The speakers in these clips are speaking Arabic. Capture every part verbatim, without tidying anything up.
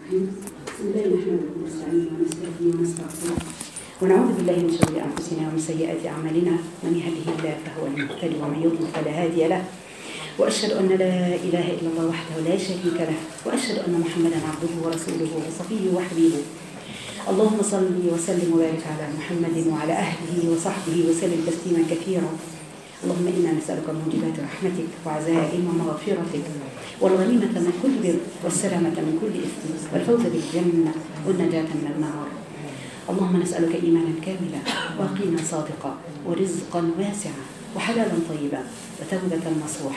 الرحيم. بسم الله نحمده ونستعينه ونستهديه ونستغفره ونعوذ بالله من شرور انفسنا ومن سيئات اعمالنا، من يهده الله فهو المهتدي ومن يضلل فلا هادي له، واشهد ان لا اله الا الله وحده لا شريك له، واشهد ان محمدا عبده ورسوله وصفيه وحبيبه. اللهم صل وسلم وبارك على محمد وعلى اهله وصحبه وسلم تسليما كثيرا. اللهم انا نسالك موجبات رحمتك وعزائم مغفرتك والغنيمه من كل بر والسلامه من كل اثم والفوز بالجنه والنجاه من النار. اللهم نسالك ايمانا كاملا ويقينا صادقا ورزقا واسعا وحلالا طيبا وتوبه نصوح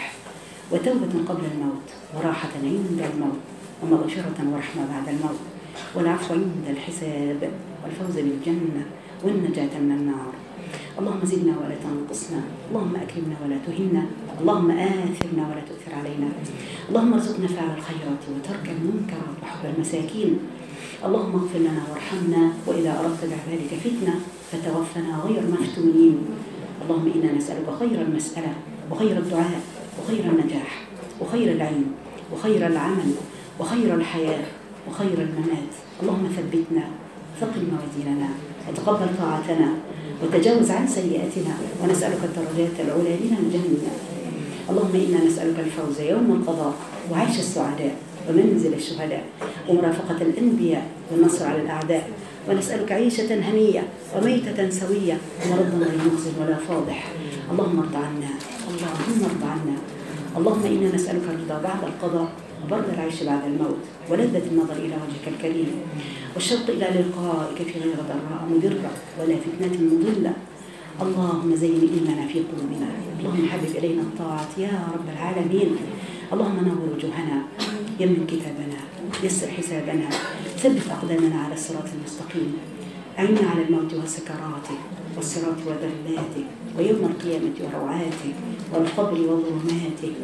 وتوبه قبل الموت وراحه عند الموت ومغفره ورحمه بعد الموت والعفو عند الحساب والفوز بالجنه والنجاه من النار. اللهم زدنا ولا تنقصنا، اللهم أكرمنا ولا تهنا، اللهم آثرنا ولا تؤثر علينا، اللهم ارزقنا فعل الخيرات وترك المنكرات وحب المساكين. اللهم اغفر لنا وارحمنا، وإذا أردت بعبادك فتنة فتوفنا غير مفتونين. اللهم إنا نسألك خير المسألة وخير الدعاء وخير النجاح وخير العلم وخير العمل وخير الحياة وخير الممات. اللهم ثبتنا، ثقل موازيننا وتقبل طاعتنا وتجاوز عن سيئاتنا، ونسألك الدرجات العلى من الجنة. اللهم إنا نسألك الفوز يوم القضاء وعيش السعداء ومنزل الشهداء ومرافقة الأنبياء والنصر على الأعداء، ونسألك عيشة هنية وميتة سوية ومرضا غير مخزن ولا فاضح. اللهم ارض عنا، اللهم ارض عنا. اللهم إنا نسألك الرضا بعد القضاء وبرد العيش بعد الموت ولذة النظر إلى وجهك الكريم والشوق إلى لقائك في غير ضراء مضرة ولا فتنة مضلة. اللهم زين إيماننا في قلوبنا، اللهم حبب إلينا الطاعات يا رب العالمين. اللهم نور وجوهنا، يمن كتابنا، يسر حسابنا، ثبت أقدامنا على الصراط المستقيم. أعنا على الموت وسكراته والصراط وذلاته ويوم القيامة وروعاته والقبر وظلماته.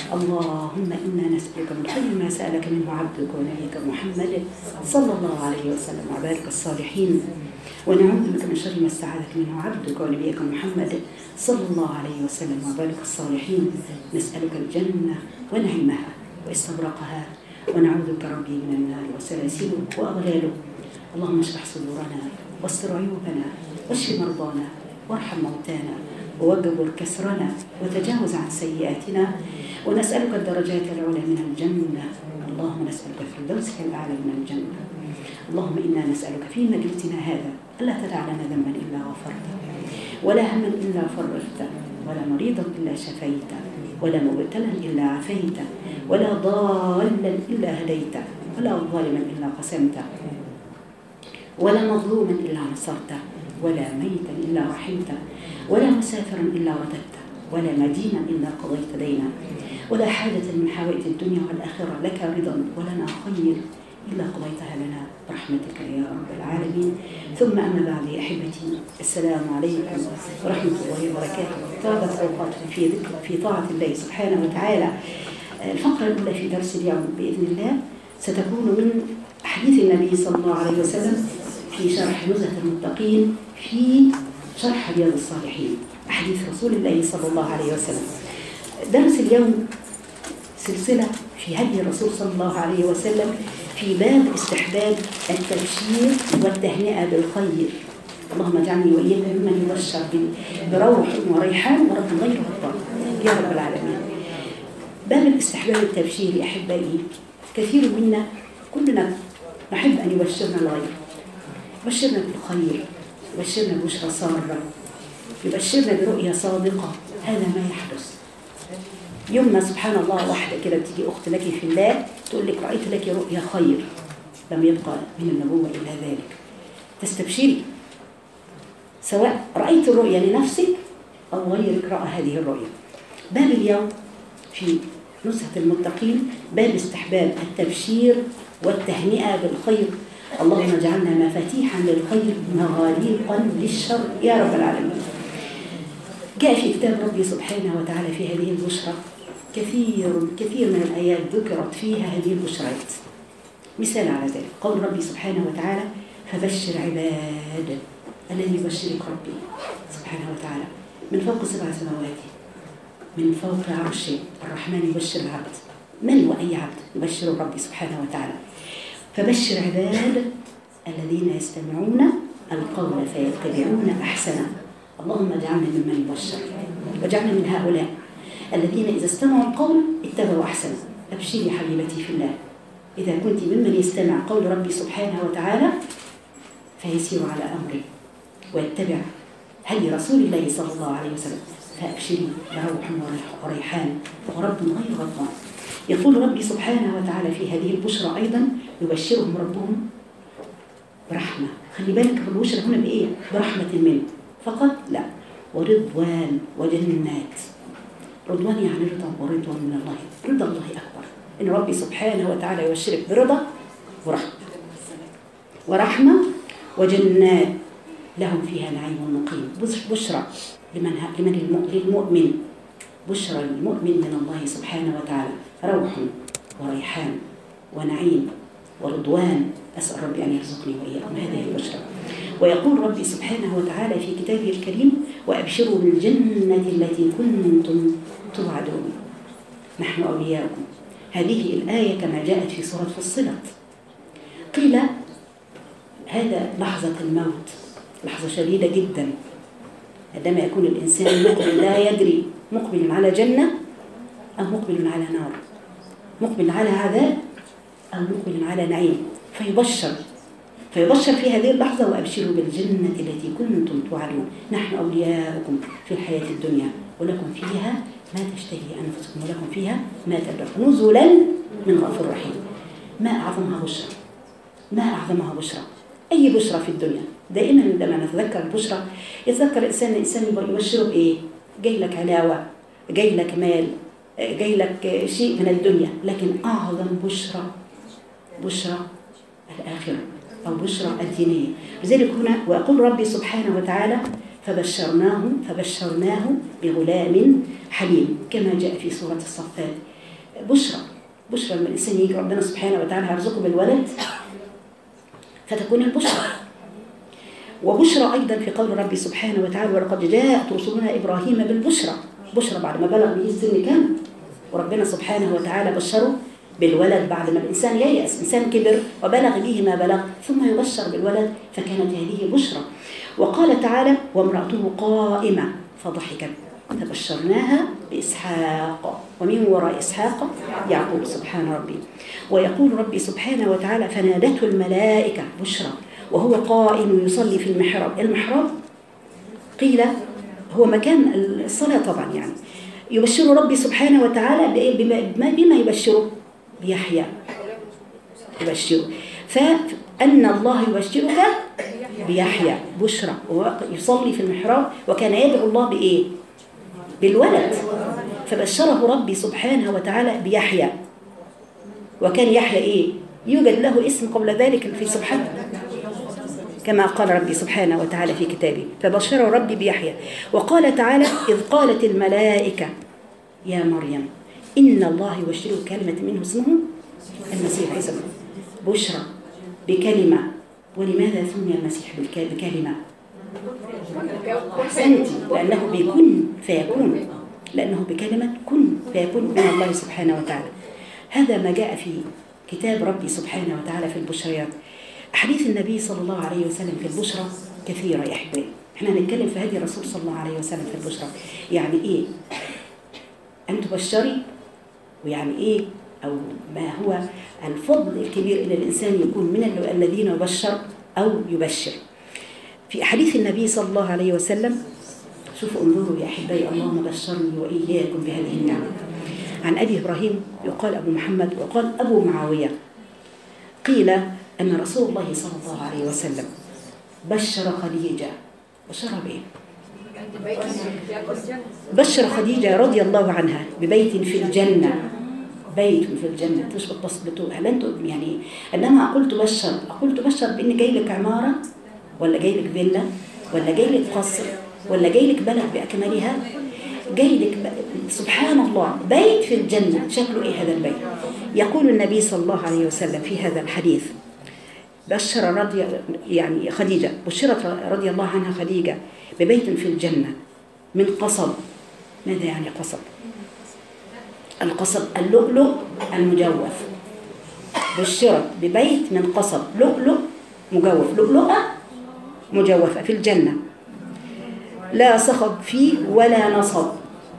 اللهم إنا نسألك من خير ما سألك منه عبدك ونبيك محمد صلى الله عليه وسلم وعبادك الصالحين، ونعوذ بك من شر ما استعاذك منه عبدك ونبيك محمد صلى الله عليه وسلم وعبادك الصالحين. نسألك الجنة ونعيمها واستبرقها، ونعوذ بك ربي من النار وسلاسله وأغلاله. اللهم اشرح صدورنا واستر عيوبنا واشف مرضانا وارحم موتانا ووجبر كسرنا وتجاوز عن سيئاتنا، ونسألك الدرجات العلى من الجنة. اللهم نسألك الفردوس الأعلى من الجنة. اللهم إنا نسألك في مجلسنا هذا ألا تدع لنا ذنبا إلا غفرته ولا هما إلا فرجته ولا مريضا إلا شفيته ولا مبتلا إلا عافيته ولا ضالا إلا هديته ولا ظالما إلا قسمته ولا مظلوما إلا نصرته ولا ميتا إلا رحمته ولا مسافرا إلا رددته ولا مدينا إلا قضيت دينا ولا حاجة من حوائج الدنيا والآخرة لك رضا ولنا خير إلا قضيتها لنا برحمتك يا رب العالمين. ثم أما بعد يا أحبتي، السلام عليكم ورحمة الله وبركاته. طابت أوقاتكم في ذكر في طاعة الله سبحانه وتعالى. الفقرة الأولى في درس اليوم بإذن الله ستكون من حديث النبي صلى الله عليه وسلم في شرح نزهة المتقين في شرح رياض الصالحين، أحاديث رسول الله صلى الله عليه وسلم. درس اليوم سلسلة في هدي الرسول صلى الله عليه وسلم في باب استحباب التبشير والتهنئة بالخير. اللهم اجعلني وإياك ممن يبشر بروح وريحان ورب غير غضبان يا رب العالمين. باب الاستحباب التبشير يا أحبائي، كثير منا كلنا نحب أن يبشرنا الغير، يبشرنا بالخير، يبشرنا ببشرى سارة، يبشرنا برؤية صادقة. هذا ما يحدث يومنا سبحان الله. واحدة كده بتيجي أخت لك في الله تقول لك رأيت لك رؤيا خير، لم يبقى من النبوة إلا ذلك. تستبشري سواء رأيت الرؤيا لنفسك أو غيرك رأى هذه الرؤيا. باب اليوم في نزهة المتقين باب استحباب التبشير والتهنئة بالخير. اللهم اجعلنا مفاتيحا للخير مغاليقا للشر يا رب العالمين. جاء في كتاب ربي سبحانه وتعالى في هذه البشرى كثير كثير من الآيات ذكرت فيها هذه البشرات. مثال على ذلك قول ربي سبحانه وتعالى فبشر عباد الذي يبشرك ربي سبحانه وتعالى من فوق سبع سماوات من فوق عرش الرحمن يبشر العبد. من وأي عبد يبشر ربي سبحانه وتعالى؟ فبشر عباد الذين يستمعون القول فيتبعون أحسنه. اللهم اجعلنا ممن يبشر واجعلنا من هؤلاء الذين إذا استمعوا القول اتبعوا أحسنه. أبشري حبيبتي في الله، إذا كنت ممن يستمع قول ربي سبحانه وتعالى فيسير على أمره ويتبع هدي رسول الله صلى الله عليه وسلم، فأبشري بروح وريحان ورب غير غضبان. يقول ربي سبحانه وتعالى في هذه البشرى أيضا يبشرهم ربهم برحمة. خلي بالك بالبشرى هنا بإيه؟ برحمة منه فقط؟ لا، ورضوان وجنات. رضوان يعني رضا، ورضوان من الله، رضا الله أكبر. إن ربي سبحانه وتعالى يبشرك برضا ورحمة ورحمة وجنات لهم فيها نعيم مقيم. بشرى لمن لمن للمؤمن، بشرى المؤمن من الله سبحانه وتعالى، روح وريحان ونعيم ورضوان. أسأل ربي أن يرزقني وإياكم هذه البشرى. ويقول ربي سبحانه وتعالى في كتابه الكريم وأبشروا بالجنة التي كنتم توعدون نحن أولياؤكم. هذه الآية كما جاءت في سورة فصلت. قيل هذا لحظة الموت، لحظة شديدة جدا، عندما يكون الإنسان مقبل لا يدري مقبل على جنة أو مقبل على نار، مقبل على عذاب أو مقبل على نعيم، فيبشر فيبشر في هذه اللحظة وأبشروا بالجنة التي كنتم توعدون نحن أولياؤكم في الحياة الدنيا ولكم فيها ما تشتهي أنفسكم ولكم فيها ما تدعون نزلا من غفور رحيم. ما أعظمها بشرى، ما أعظمها بشرى. أي بشرى في الدنيا دائما عندما نتذكر البشرى يتذكر الإنسان الإنسان يبشره بإيه؟ جاي لك علاوة، جاي لك مال، جاي لك شيء من الدنيا، لكن أعظم بشرى بشرى الآخرة أو بشرى الدينية. لذلك هنا ويقول ربي سبحانه وتعالى فبشرناه فبشرناه بغلام حليم كما جاء في سورة الصفات. بشرى بشرى لما الإنسان يجي ربنا سبحانه وتعالى يرزقه بالولد فتكون البشرى. وبشرى أيضا في قول ربي سبحانه وتعالى ولقد جاءت رسلنا إبراهيم بالبشرى، بشرى بعد ما بلغ به السن كام، وربنا سبحانه وتعالى بشره بالولد بعد ما الإنسان ييأس، إنسان كبر وبلغ به ما بلغ ثم يبشر بالولد، فكانت هذه بشرى. وقال تعالى وامرأته قائمة فضحكت فبشرناها بإسحاق ومن وراء إسحاق يعقوب سبحان ربي. ويقول ربي سبحانه وتعالى فنادته الملائكة بشرى وهو قائم يصلي في المحراب. المحراب قيل هو مكان الصلاة طبعا، يعني يبشر ربي سبحانه وتعالى بما, بما يبشره بيحيى يبشره، فأن الله يبشرك بيحيى بشرى ويصلي في المحراب وكان يدعو الله بإيه؟ بالولد، فبشره ربي سبحانه وتعالى بيحيى. وكان يحيى إيه؟ يوجد له اسم قبل ذلك في سبحانه كما قال ربي سبحانه وتعالى في كتابه فبشره ربي بيحيى. وقال تعالى إذ قالت الملائكة يا مريم إن الله يبشرك كلمة منه اسمه المسيح عيسى بشرى بكلمة. ولماذا سمي المسيح بكلمة؟ أحسنتي، لأنه بكن فيكون، لأنه بكلمة كن فيكون من الله سبحانه وتعالى. هذا ما جاء في كتاب ربي سبحانه وتعالى في البشريات. أحاديث النبي صلى الله عليه وسلم في البشرى كثيرة يا أحبائي. احنا هنتكلم في هدي الرسول صلى الله عليه وسلم في البشرى، يعني إيه أن تبشري، ويعني إيه أو ما هو الفضل الكبير إن الإنسان يكون من الذين يبشر أو يبشر. في أحاديث النبي صلى الله عليه وسلم شوفوا انظروا يا أحبائي اللهم بشرني وإياكم بهذه النعمة. عن أبي إبراهيم يقال أبو محمد وقال أبو معاوية قيل أن رسول الله صلى الله عليه وسلم بشر خديجة. بشرها بإيه؟ بشر خديجة رضي الله عنها ببيت في الجنة، بيت في الجنة. مش بتبسطوا هل أنتم يعني عندما أقول تبشر أقول تبشر بإن جاي لك عمارة ولا جاي لك فيلا ولا جاي لك قصر ولا جاي لك بلد بأكملها؟ جاي لك سبحان الله بيت في الجنة. شكله إيه هذا البيت؟ يقول النبي صلى الله عليه وسلم في هذا الحديث بشر رضي يعني خديجة بشرت رضي الله عنها خديجة ببيت في الجنة من قصب. ماذا يعني قصب؟ القصب اللؤلؤ المجوف، بشرت ببيت من قصب لؤلؤ مجوف، لؤلؤة مجوفة في الجنة، لا صخب فيه ولا نصب.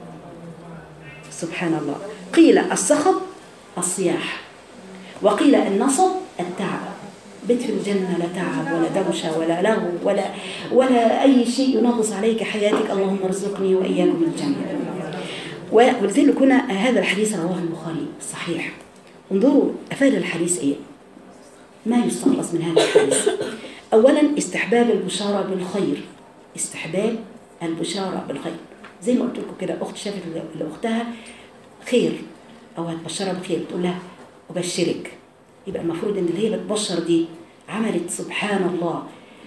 سبحان الله. قيل الصخب الصياح، وقيل النصب التعب. بيت في الجنة لا تعب ولا دوشة ولا لغو ولا ولا أي شيء ينغص عليك حياتك. اللهم ارزقني وإياكم الجنة. ولذلك هنا هذا الحديث رواه البخاري الصحيح. انظروا أفاد الحديث إيه؟ ما يستخلص من هذا الحديث؟ أولا استحباب البشارة بالخير، استحباب البشارة بالخير. زي ما قلت لكم كده، أخت شافت لأختها خير أو هتبشرها بخير، تقول لها أبشرك. يبقى المفروض إن اللي هي بتبشر دي عملت سبحان الله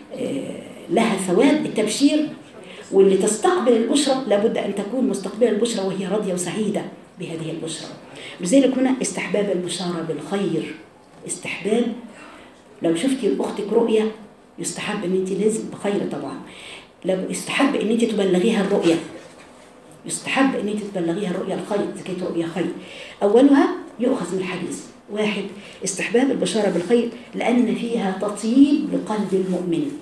لها ثواب التبشير، واللي تستقبل البشرى لابد أن تكون مستقبل البشرى وهي راضية وسعيدة بهذه البشرى. لذلك هنا استحباب البشارة بالخير. استحباب لو شفتي لأختك رؤية يستحب ان انت لازم بخير طبعا، لو يستحب ان انت تبلغيها الرؤية، يستحب ان انت تبلغيها الرؤية الخير إذا كانت رؤية خير. أولها يؤخذ من الحديث واحد استحباب البشارة بالخير لأن فيها تطيب لقلب المؤمن.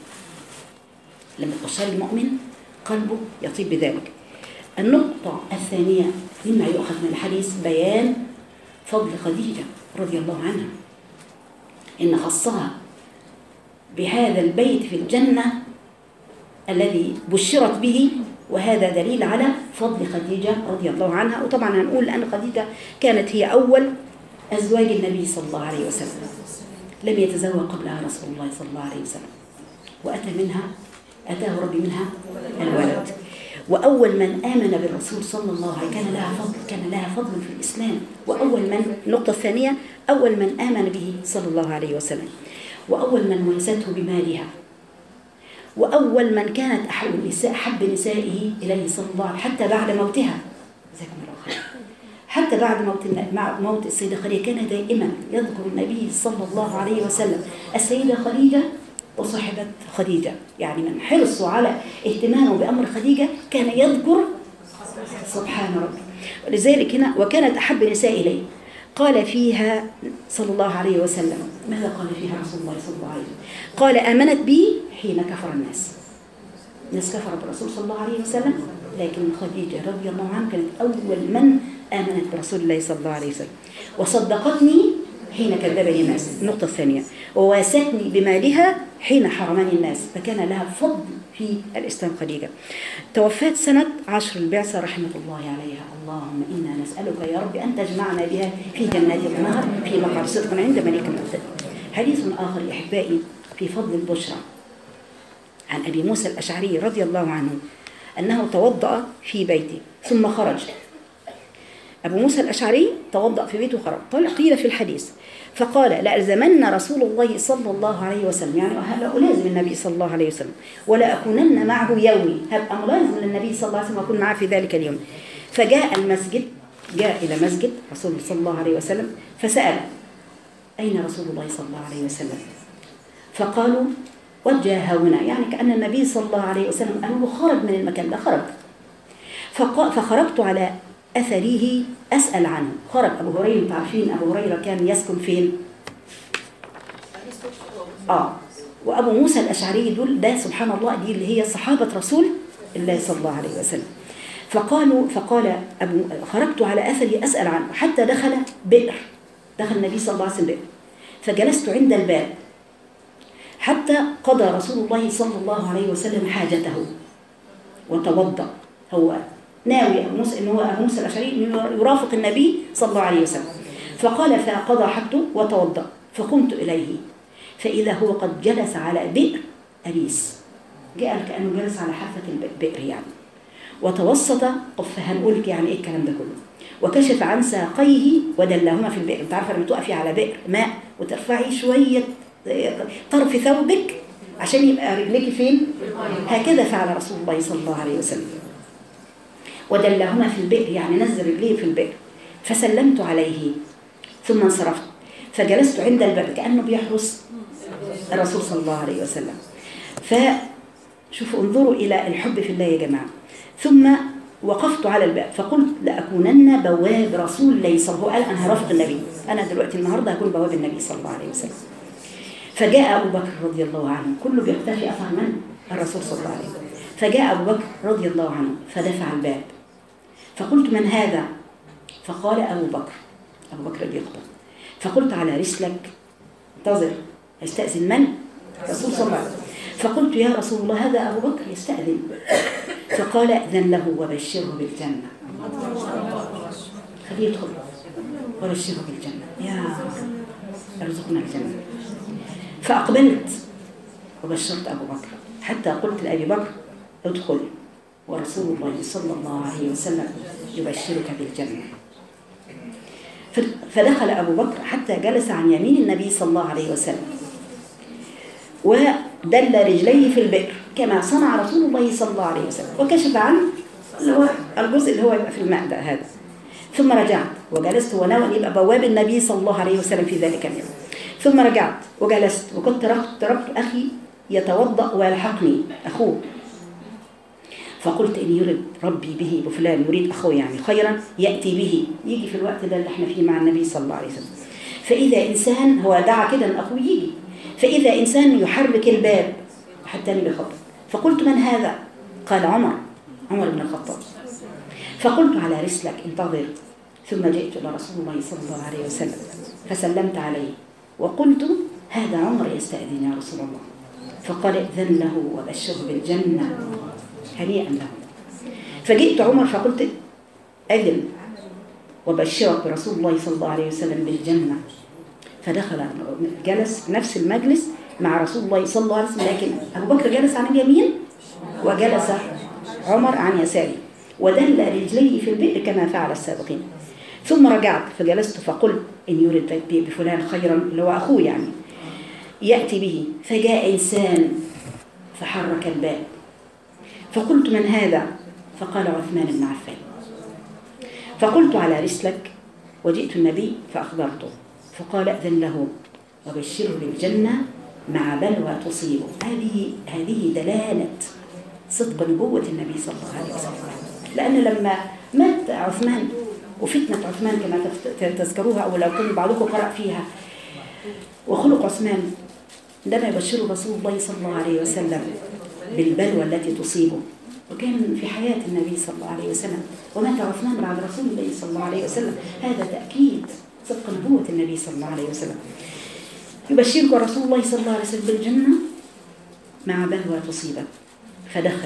لما تبشر المؤمن قلبه يطيب بذلك. النقطة الثانية مما يؤخذ من الحديث بيان فضل خديجة رضي الله عنها، إن خصها بهذا البيت في الجنة الذي بشرت به، وهذا دليل على فضل خديجة رضي الله عنها. وطبعا هنقول أن خديجة كانت هي أول أزواج النبي صلى الله عليه وسلم، لم يتزوج قبلها رسول الله صلى الله عليه وسلم، وأتى منها أتاه ربي منها الولد. وأول من آمن بالرسول صلى الله عليه وسلم كان لها فضل، كان لها فضل في الإسلام. وأول من النقطة الثانية أول من آمن به صلى الله عليه وسلم، وأول من واسته بمالها، وأول من كانت أحب النساء أحب نسائه إليه صلى الله عليه وسلم حتى بعد موتها. جزاكم الله خير. حتى بعد موت مع موت السيدة خديجة كان دائما يذكر النبي صلى الله عليه وسلم السيدة خديجة وصاحبة خديجة، يعني من حرصه على اهتمامه بأمر خديجة كان يذكر سبحان ربي. ولذلك هنا وكانت أحب نساء إليه. قال فيها صلى الله عليه وسلم، ماذا قال فيها رسول الله صلى الله عليه وسلم؟ قال آمنت بي حين كفر الناس. الناس كفر بالرسول صلى الله عليه وسلم، لكن خديجة رضي الله عنها كانت أول من آمنت برسول الله صلى الله عليه وسلم. وصدقتني حين كذبني الناس. النقطة الثانية وواساتني بمالها حين حرمني الناس، فكان لها فضل في الإسلام خديجة. توفات سنة عشر البعثة رحمة الله عليها. اللهم إنا نسألك يا رب أن تجمعنا بها في جنات النهر في مقعد صدق عند ملك مقتدر. حديث آخر يا أحبائي في فضل البشرى عن أبي موسى الأشعري رضي الله عنه أنه توضأ في بيته ثم خرج. أبو موسى الأشعري توضأ في بيته وخرج. قال قيل في الحديث فقال لألزمن رسول الله صلى الله عليه وسلم، يعني هلا ألازم النبي صلى الله عليه وسلم ولا أكونن معه يومي، هبقى ملازم للنبي صلى الله عليه وسلم وأكون معه في ذلك اليوم. فجاء المسجد، جاء إلى مسجد رسول الله صلى الله عليه وسلم فسأل أين رسول الله صلى الله عليه وسلم؟ فقالوا وجه هنا، يعني كأن النبي صلى الله عليه وسلم قالوا له خرج من المكان ده، خرج. فخرجت على أثره أسأل عنه. خرج أبو هريرة، تعرفين أبو هريرة كان يسكن فين؟ آه وأبو موسى الأشعري دول ده سبحان الله دي اللي هي صحابة رسول الله صلى الله عليه وسلم. فقالوا فقال أبو خرجت على أثري أسأل عنه حتى دخل بئر، دخل النبي صلى الله عليه وسلم بئر، فجلست عند الباب حتى قضى رسول الله صلى الله عليه وسلم حاجته وتوضأ. هو ناوي أبو موسى إنه هو أبو موسى الأشعري يرافق النبي صلى الله عليه وسلم. فقال فقضى حاجته وتوضأ، فقمت إليه فإذا هو قد جلس على بئر أريس، جاء كأنه جلس على حافة البئر يعني، وتوسط قفها. هنقول يعني إيه الكلام ده كله. وكشف عن ساقيه ودلهما في البئر. أنت عارفة لما تقفي على بئر ماء وترفعي شوية طرف ثوبك عشان يبقى رجلك فين، هكذا فعل رسول الله صلى الله عليه وسلم. ودلهما في البئر يعني نزل رجليه في البئر. فسلمت عليه ثم انصرفت فجلست عند الباب كأنه بيحرس الرسول صلى الله عليه وسلم. فشوفوا انظروا إلى الحب في الله يا جماعة. ثم وقفت على الباب فقلت لأكونن بواب رسول الله صلى الله عليه وسلم. قال أنا هرافق النبي، أنا دلوقتي النهاردة هكون بواب النبي صلى الله عليه وسلم. فجاء أبو بكر رضي الله عنه، كله بيقتفي أثر من؟ الرسول صلى الله عليه وسلم. فجاء أبو بكر رضي الله عنه فدفع الباب، فقلت من هذا؟ فقال أبو بكر. أبو بكر بيخطب. فقلت على رسلك، انتظر، يستأذن من؟ الرسول صلى الله عليه وسلم. فقلت يا رسول الله هذا أبو بكر يستأذن. فقال أذن له وبشره بالجنة. خليه يدخل وبشره بالجنة، يا ارزقنا الجنة. فأقبلت وبشرت أبو بكر حتى قلت لأبي بكر ادخل ورسول الله صلى الله عليه وسلم يبشرك بالجنة. فدخل أبو بكر حتى جلس عن يمين النبي صلى الله عليه وسلم ودل رجليه في البئر كما صنع رسول الله صلى الله عليه وسلم، وكشف عن الجزء اللي هو يبقى في الماء ده هذا. ثم رجعت وجلست ونوى أن يبقى بواب النبي صلى الله عليه وسلم في ذلك اليوم. ثم رجعت وجلست وكنت تركت, تركت أخي يتوضأ ويلحقني أخوه، فقلت إن يرد ربي به بفلان، يريد أخوه يعني خيرا يأتي به، يجي في الوقت ده اللي احنا فيه مع النبي صلى الله عليه وسلم. فإذا إنسان، هو دعا كده أن أخوه يجي، فإذا إنسان يحرك الباب حتى أنا بخطب. فقلت من هذا؟ قال عمر، عمر بن الخطاب. فقلت على رسلك انتظر. ثم جئت إلى رسول الله صلى الله عليه وسلم فسلمت عليه وقلت هذا عمر يستأذن يا رسول الله. فقال ائذن له وبشره بالجنة، هنيئا له. فجئت عمر فقلت أذن وبشرك برسول الله صلى الله عليه وسلم بالجنة. فدخل جلس في نفس المجلس مع رسول الله صلى الله عليه وسلم، لكن أبو بكر جلس عن اليمين وجلس عمر عن يساري، ودل رجلي في البئر كما فعل السابقين. ثم رجعت فجلست فقلت إن يريد بفلان خيرا، اللي هو أخوه يعني، يأتي به. فجاء إنسان فحرك الباب، فقلت من هذا؟ فقال عثمان بن عفان. فقلت على رسلك وجئت النبي فأخبرته، فقال أذن له وبشره بالجنة مع بلوى تصيبه. هذه هذه دلالة صدق نبوة النبي صلى الله عليه وسلم. لأن لما مات عثمان وفتنة عثمان كما تذكروها أو لو كان بعضكم قرأ فيها، وخلق عثمان عندما يبشر رسول الله صلى الله عليه وسلم بالبلوى التي تصيبه، وكان في حياة النبي صلى الله عليه وسلم، ومات عثمان بعد رسول الله صلى الله عليه وسلم. هذا تأكيد صدق نبوة النبي صلى الله عليه وسلم. يبشرك رسول الله صلى الله عليه وسلم بالجنة مع بلوى تصيبه. فدخل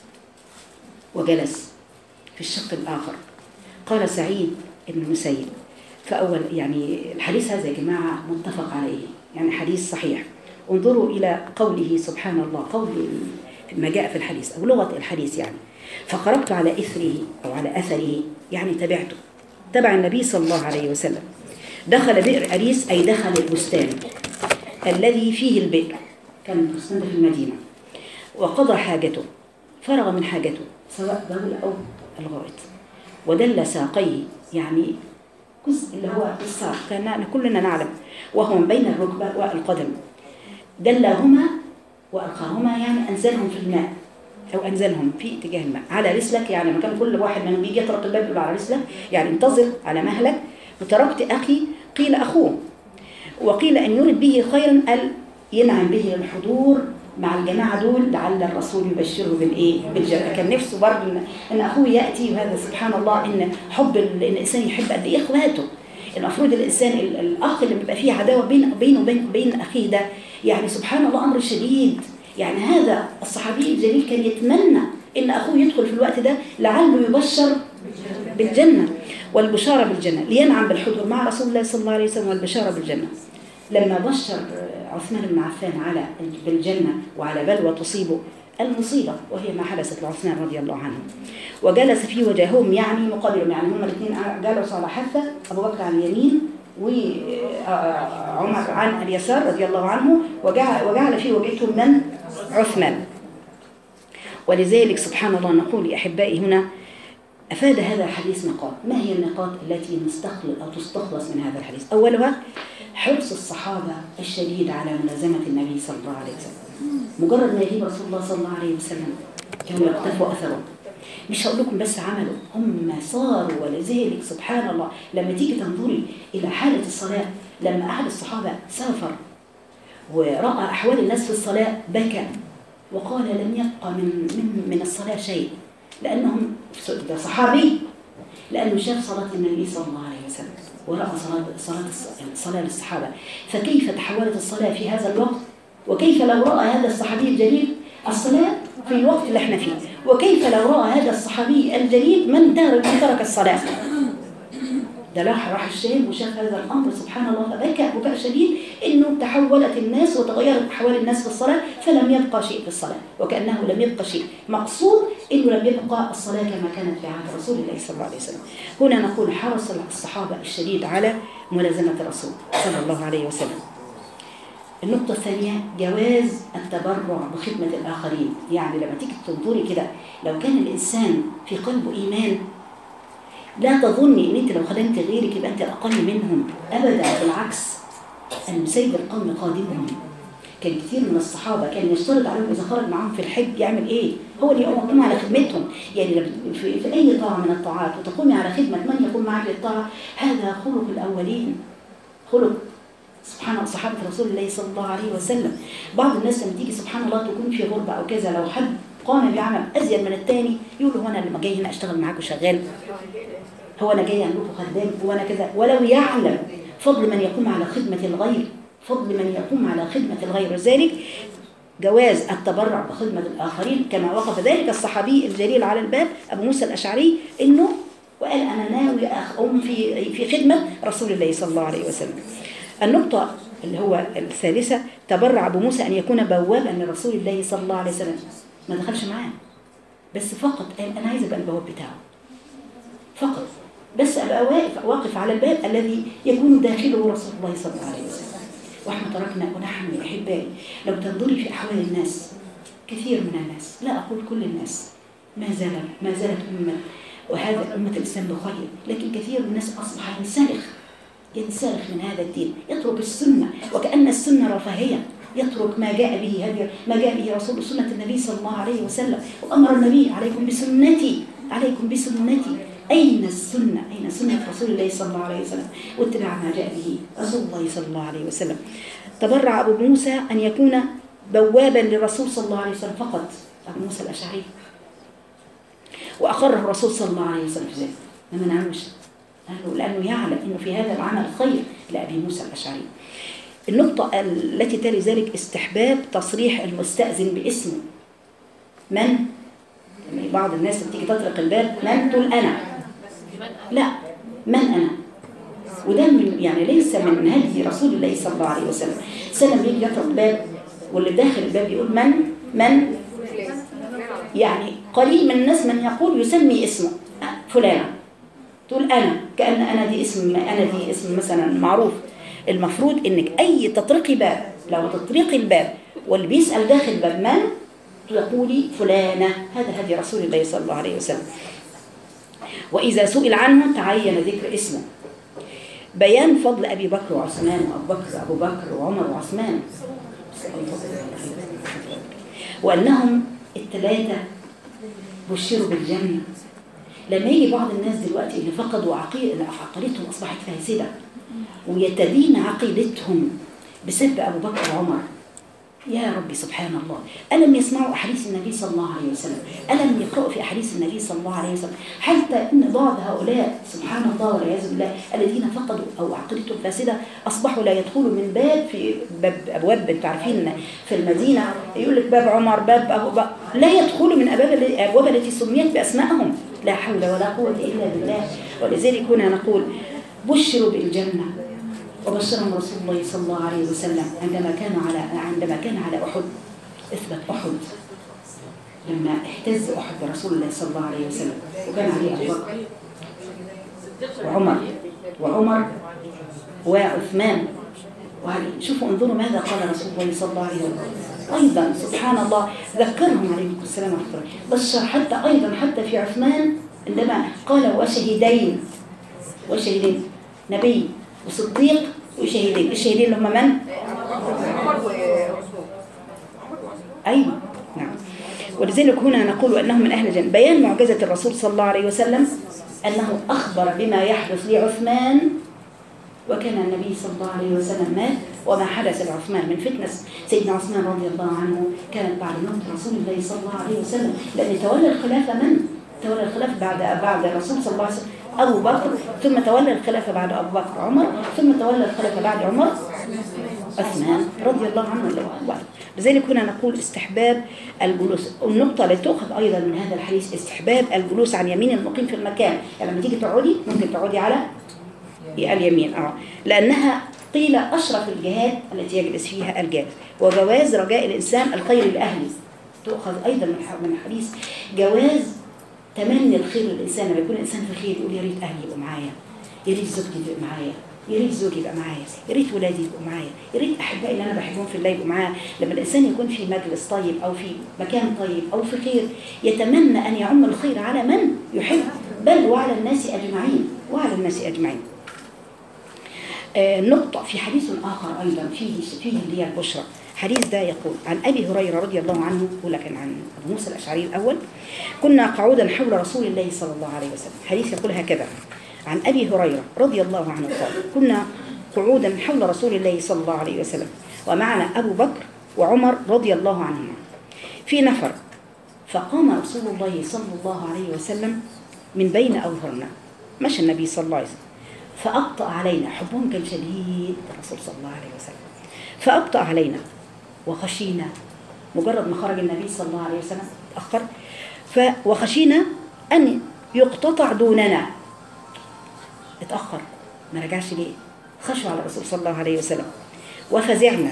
وجلس في الشق الآخر. قال سعيد بن المسيب، فأول يعني الحديث هذا يا جماعة متفق عليه، يعني حديث صحيح. انظروا إلى قوله سبحان الله، قول ما جاء في الحديث أو لغة الحديث يعني. فخرجت على إثره أو على أثره، يعني تبعته، تبع النبي صلى الله عليه وسلم. دخل بئر أريس، أي دخل البستان الذي فيه البئر، كان البستان في المدينة، وقضى حاجته، فرغ من حاجته سواء بول أو الغائط، ودل ساقيه، يعني جزء اللي هو الساق كان كلنا نعلم وهو من بين الركبة والقدم، دلهما وألقاهما، يعني أنزلهم في الماء أو أنزلهم في اتجاه الماء. على رسلك، يعني مكان كل واحد من بيجي يطرق الباب يقول على رسلك، يعني انتظر على مهلك. وتركت أخي، قيل أخوه، وقيل أن يرد به خيرا، قال ينعم به الحضور مع الجماعة دول لعل الرسول يبشره بالإيه؟ بالجنة. كان نفسه برضه إن, إن أخوه يأتي. وهذا سبحان الله إن حب الإنسان يحب قد إيه إخواته. المفروض الإنسان الأخ اللي بيبقى فيه عداوة بين بينه وبين بين أخيه ده، يعني سبحان الله أمر شديد. يعني هذا الصحابي الجليل كان يتمنى إن أخوه يدخل في الوقت ده لعله يبشر بالجنة والبشارة بالجنة، لينعم بالحضور مع رسول الله صلى الله عليه وسلم والبشارة بالجنة. لما بشر عثمان بن عفان على بالجنة وعلى بلوى تصيبه المصيبة، وهي ما حدثت لعثمان رضي الله عنه، وجلس في وجههم، يعني مقابلهم، يعني هم الاثنين جلسوا على حافة، أبو بكر عن اليمين وعمر عن اليسار رضي الله عنه، وجعل, وجعل في وجهتهم من عثمان. ولذلك سبحان الله نقول لأحبائي هنا أفاد هذا الحديث نقاط. ما هي النقاط التي نستخلص أو تستخلص من هذا الحديث؟ أولها حرص الصحابة الشديد على ملازمة النبي صلى الله عليه وسلم. مجرد ما يجيب رسول الله صلى الله عليه وسلم كانوا يقتفوا أثره. مش هقول لكم بس عملوا، هم صاروا. ولذلك سبحان الله لما تيجي تنظري إلى حالة الصلاة، لما أحد الصحابة سافر ورأى أحوال الناس في الصلاة بكى وقال لم يبقى من من من الصلاة شيء، لأنهم ده صحابي، لأنه شاف صلاة النبي صلى الله عليه وسلم ورأى صلاة صلاة الصلاة للصحابة، فكيف تحولت الصلاة في هذا الوقت؟ وكيف لو رأى هذا الصحابي الجليل الصلاة في الوقت اللي احنا فيه؟ وكيف لو رأى هذا الصحابي الجليل من ترك من ترك الصلاة؟ ده راح راح الشام وشاف هذا الأمر سبحان الله، فبكى بكاء شديد إنه تحولت الناس وتغيرت أحوال الناس في الصلاة، فلم يبقى شيء في الصلاة، وكأنه لم يبقى شيء. مقصود إنه لم يبقى الصلاة كما كانت في عهد رسول الله صلى الله عليه وسلم. هنا نقول حرص الصحابة الشديد على ملازمة الرسول صلى الله عليه وسلم. النقطة الثانية جواز التبرع بخدمة الآخرين. يعني لما تيجي تنظري كده، لو كان الإنسان في قلبه إيمان، لا تظني ان انت لو خدمت غيرك يبقى انت اقل منهم، ابدا، بالعكس. ان سيد القوم قادمهم. كان كثير من الصحابه كان يشترط عليهم اذا خرج معهم في الحج يعمل ايه؟ هو اللي يقوم على خدمتهم. يعني في, في اي طاعه من الطاعات وتقومي على خدمه من يقوم معك للطاعه، هذا خلق الاولين، خلق سبحان الله صحابه رسول الله صلى الله عليه وسلم. بعض الناس لما تيجي سبحان الله تكون في غربه او كذا، لو حد قام بعمل ازيد من الثاني يقولوا هو انا لما جاي هنا اشتغل معاكم شغال، هو أنا جاي عندكم خدام، وأنا كذا. ولو يعلم فضل من يقوم على خدمة الغير، فضل من يقوم على خدمة الغير. وذلك جواز التبرع بخدمة الآخرين، كما وقف ذلك الصحابي الجليل على الباب أبو موسى الأشعري، إنه وقال أنا ناوي أقوم في في خدمة رسول الله صلى الله عليه وسلم. النقطة اللي هو الثالثة، تبرع أبو موسى أن يكون بوابا لرسول الله صلى الله عليه وسلم. ما دخلش معاه، بس فقط قال أنا عايز أبقى البواب بتاعه فقط، بس أبقى واقف, واقف على الباب الذي يكون داخله رسول الله صلى الله عليه وسلم. وإحنا تركنا ونحن أحبائي لو تنظري في أحوال الناس، كثير من الناس، لا أقول كل الناس، ما زالت ما زالت أمة، وهذا أمة الإسلام بخير، لكن كثير من الناس أصبح ينسلخ ينسلخ من هذا الدين، يترك السنة وكأن السنة رفاهية، يترك ما جاء به هذه ما جاء به رسول سنة النبي صلى الله عليه وسلم. وأمر النبي عليكم بسنتي عليكم بسنتي. أين السنة؟ أين سنة رسول الله صلى الله عليه وسلم واتباع ما جاء به رسول الله صلى الله عليه وسلم. تبرع أبو موسى أن يكون بوابا للرسول صلى الله عليه وسلم فقط، أبو موسى الأشعري، وأقره الرسول صلى الله عليه وسلم في ذلك، ما منعوش، لأنه يعلم أنه في هذا العمل خير لأبي موسى الأشعري. النقطة التي تلي ذلك استحباب تصريح المستأذن باسمه. من؟ يعني بعض الناس بتيجي تطرق الباب من تقول أنا، لا، من أنا، وده من يعني ليس من هدي رسول الله صلى الله عليه وسلم. سلم بيجي يطرق الباب واللي داخل الباب يقول من من يعني قليل من الناس من يقول يسمي اسمه فلانة، تقول أنا، كأن أنا دي اسم أنا دي اسم مثلا معروف. المفروض إنك أي تطرقي باب، لو تطرقي الباب واللي بيسأل داخل الباب من، تقولي فلانة. هذا هدي رسول الله صلى الله عليه وسلم. وإذا سئل عنه تعين ذكر اسمه. بيان فضل أبي بكر وعثمان وأبو بكر أبو بكر وعمر وعثمان، وأنهم الثلاثة بشروا بالجنة. لما يجي بعض الناس دلوقتي اللي فقدوا عقيدتهم أصبحت فاسدة ويتدين عقيدتهم بسبب أبو بكر وعمر، يا ربي سبحان الله، ألم يسمعوا أحاديث النبي صلى الله عليه وسلم؟ ألم يقرأوا في أحاديث النبي صلى الله عليه وسلم؟ حتى إن بعض هؤلاء سبحان الله والعياذ بالله الذين فقدوا أو عقيدتهم فاسدة أصبحوا لا يدخلوا من باب في باب أبواب، أنتم عارفين في المدينة يقول لك باب عمر، باب أبو بكر، لا يدخلوا من أبواب التي سميت بأسمائهم. لا حول ولا قوة إلا بالله. ولذلك هنا نقول بشروا بالجنة، وبشرهم رسول الله صلى الله عليه وسلم عندما كان على عندما كان على أحد، إثبت أحد، لما اهتز أحد برسول الله صلى الله عليه وسلم، وكان عليه أبو بكر وعمر وعمر وعثمان وعلي. شوفوا انظروا ماذا قال رسول الله صلى الله عليه وسلم. أيضا سبحان الله ذكرهم عليكم السلام ورحمة الله، بشر حتى أيضا حتى في عثمان عندما قال وشهدين وشهدين نبي وصديق وشهيدين. الشهيدين هم من؟ أيوة نعم. ولذلك هنا نقول أنه من أهل الجنة. بيان معجزة الرسول صلى الله عليه وسلم أنه أخبر بما يحدث لعثمان، وكان النبي صلى الله عليه وسلم مات وما حدث لعثمان من فتنة سيدنا عثمان رضي الله عنه كانت بعد موت رسول الله صلى الله عليه وسلم، لأن تولى الخلافة من؟ تولى الخلافة بعد بعد الرسول صلى الله عليه وسلم أبو بكر، ثم تولى الخلافة بعد أبو بكر عمر، ثم تولى الخلافة بعد عمر عثمان رضي الله عنه. لذلك هنا نقول استحباب الجلوس. النقطة التي تؤخذ أيضا من هذا الحديث استحباب الجلوس عن يمين المقيم في المكان. يعني لما تيجي تقعدي ممكن تقعدي على اليمين، اه لأنها قيل أشرف الجهات التي يجلس فيها الجالس، وجواز رجاء الإنسان الخير لأهله. تؤخذ أيضا من الحديث جواز تمني الخير للإنسان. لما يكون الإنسان في خير يقول يا ريت أهلي يبقوا معايا، يا ريت زوجتي تبقى معايا، يا ريت زوجي يبقى معايا، يا ريت ولادي يبقوا معايا، يا ريت أحبائي اللي أنا بحبهم في الله يبقوا معايا. لما الإنسان يكون في مجلس طيب أو في مكان طيب أو في خير يتمنى أن يعم الخير على من يحب، بل وعلى الناس أجمعين، وعلى الناس أجمعين. آه نقطة في حديث آخر أيضا فيه فيه اللي هي البشرى. حديث ده يقول عن أبي هريرة رضي الله عنه، ولكن عن أبو موسى الأشعري الأول: كنا قعودا حول رسول الله صلى الله عليه وسلم. حديث يقول هكذا عن أبي هريرة رضي الله عنه قال: كنا قعودا حول رسول الله صلى الله عليه وسلم ومعنا أبو بكر وعمر رضي الله عنهما في نفر، فقام رسول الله صلى الله عليه وسلم من بين أظهرنا. مشى النبي صلى الله عليه وسلم فأبطأ علينا، حبهم كان شديد الرسول صلى الله عليه وسلم، فأبطأ علينا وخشينا، مجرد ما خرج النبي صلى الله عليه وسلم تأخر، وخشينا أن يقتطع دوننا، اتأخر ما رجعش ليه، خشوا على الرسول صلى الله عليه وسلم وفزعنا.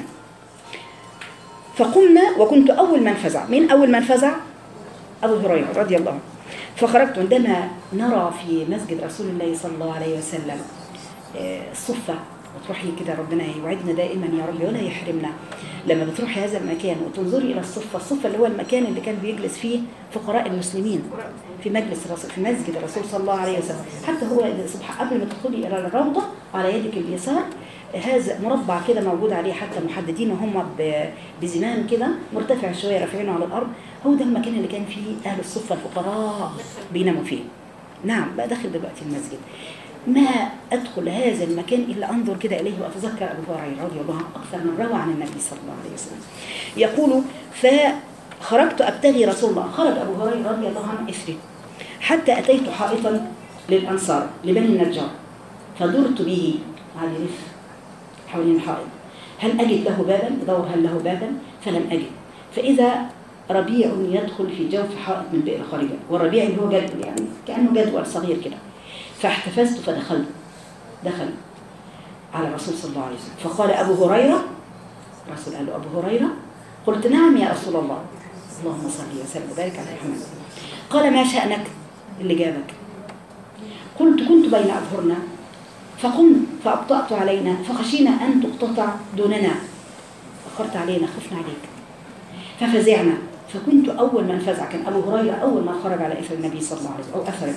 فقمنا وكنت أول من فزع. من أول من فزع؟ أبو هريرة رضي الله عنه. فخرجت. عندما نرى في مسجد رسول الله صلى الله عليه وسلم الصفة، وتروحي كده ربنا يوعدنا دائما يا رب ولا يحرمنا، لما بتروحي هذا المكان وتنظري إلى الصفة، الصفة اللي هو المكان اللي كان بيجلس فيه فقراء المسلمين في مجلس الرسول، في مسجد الرسول صلى الله عليه وسلم. حتى هو سبحان قبل ما تدخلي إلى الروضة على يدك اليسار هذا مربع كده موجود عليه، حتى محددين هم بزمام كده مرتفع شوية رافعينه على الأرض، هو ده المكان اللي كان فيه أهل الصفة الفقراء بيناموا فيه. نعم بقى داخل دلوقتي المسجد، ما أدخل هذا المكان إلا أنظر كده إليه وأتذكر أبو هريرة رضي الله عنه أكثر من روى عن النبي صلى الله عليه وسلم. يقول: فخرجت أبتغي رسول الله، خرج أبو هريرة رضي الله عنه إثري حتى أتيت حائطا للأنصار لبني النجار، فدرت به على رف حوالين الحائط، هل أجد له بابا؟ بدور هل له بابا فلم أجد، فإذا ربيع يدخل في جوف حائط من بئر خارجة، والربيع اللي هو جدول يعني كأنه جدول صغير كده، فاحتفزت فدخلت دخل على الرسول صلى الله عليه وسلم، فقال أبو هريرة، الرسول قال له: أبو هريرة؟ قلت: نعم يا رسول الله. اللهم صل وسلم وبارك على محمد. قال: ما شأنك؟ اللي جابك؟ قلت: كنت بين أظهرنا فقمت فأبطأت علينا فخشينا أن تقتطع دوننا، أخرت علينا خفنا عليك ففزعنا، فكنت أول من فزع. كان أبو هريرة أول ما خرج على إثر النبي صلى الله عليه وسلم أو أثره،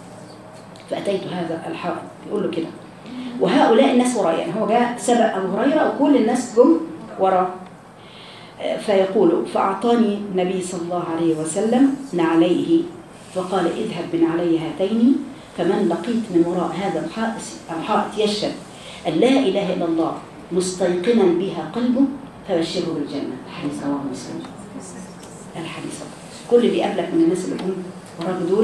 فأتيت هذا الحائط يقول له كده، وهؤلاء الناس وراء، يعني هو جاء سبق أبو هريرة وكل الناس جم وراء. فيقول: فأعطاني النبي صلى الله عليه وسلم نعليه فقال: اذهب بنعلي هاتين، فمن لقيت من وراء هذا الحائط الحائط يشهد أن لا إله إلا الله مستيقنا بها قلبه فبشره بالجنة. الحديث رواه مسلم. الحديث كل اللي قبلك من الناس اللي هم وراك دول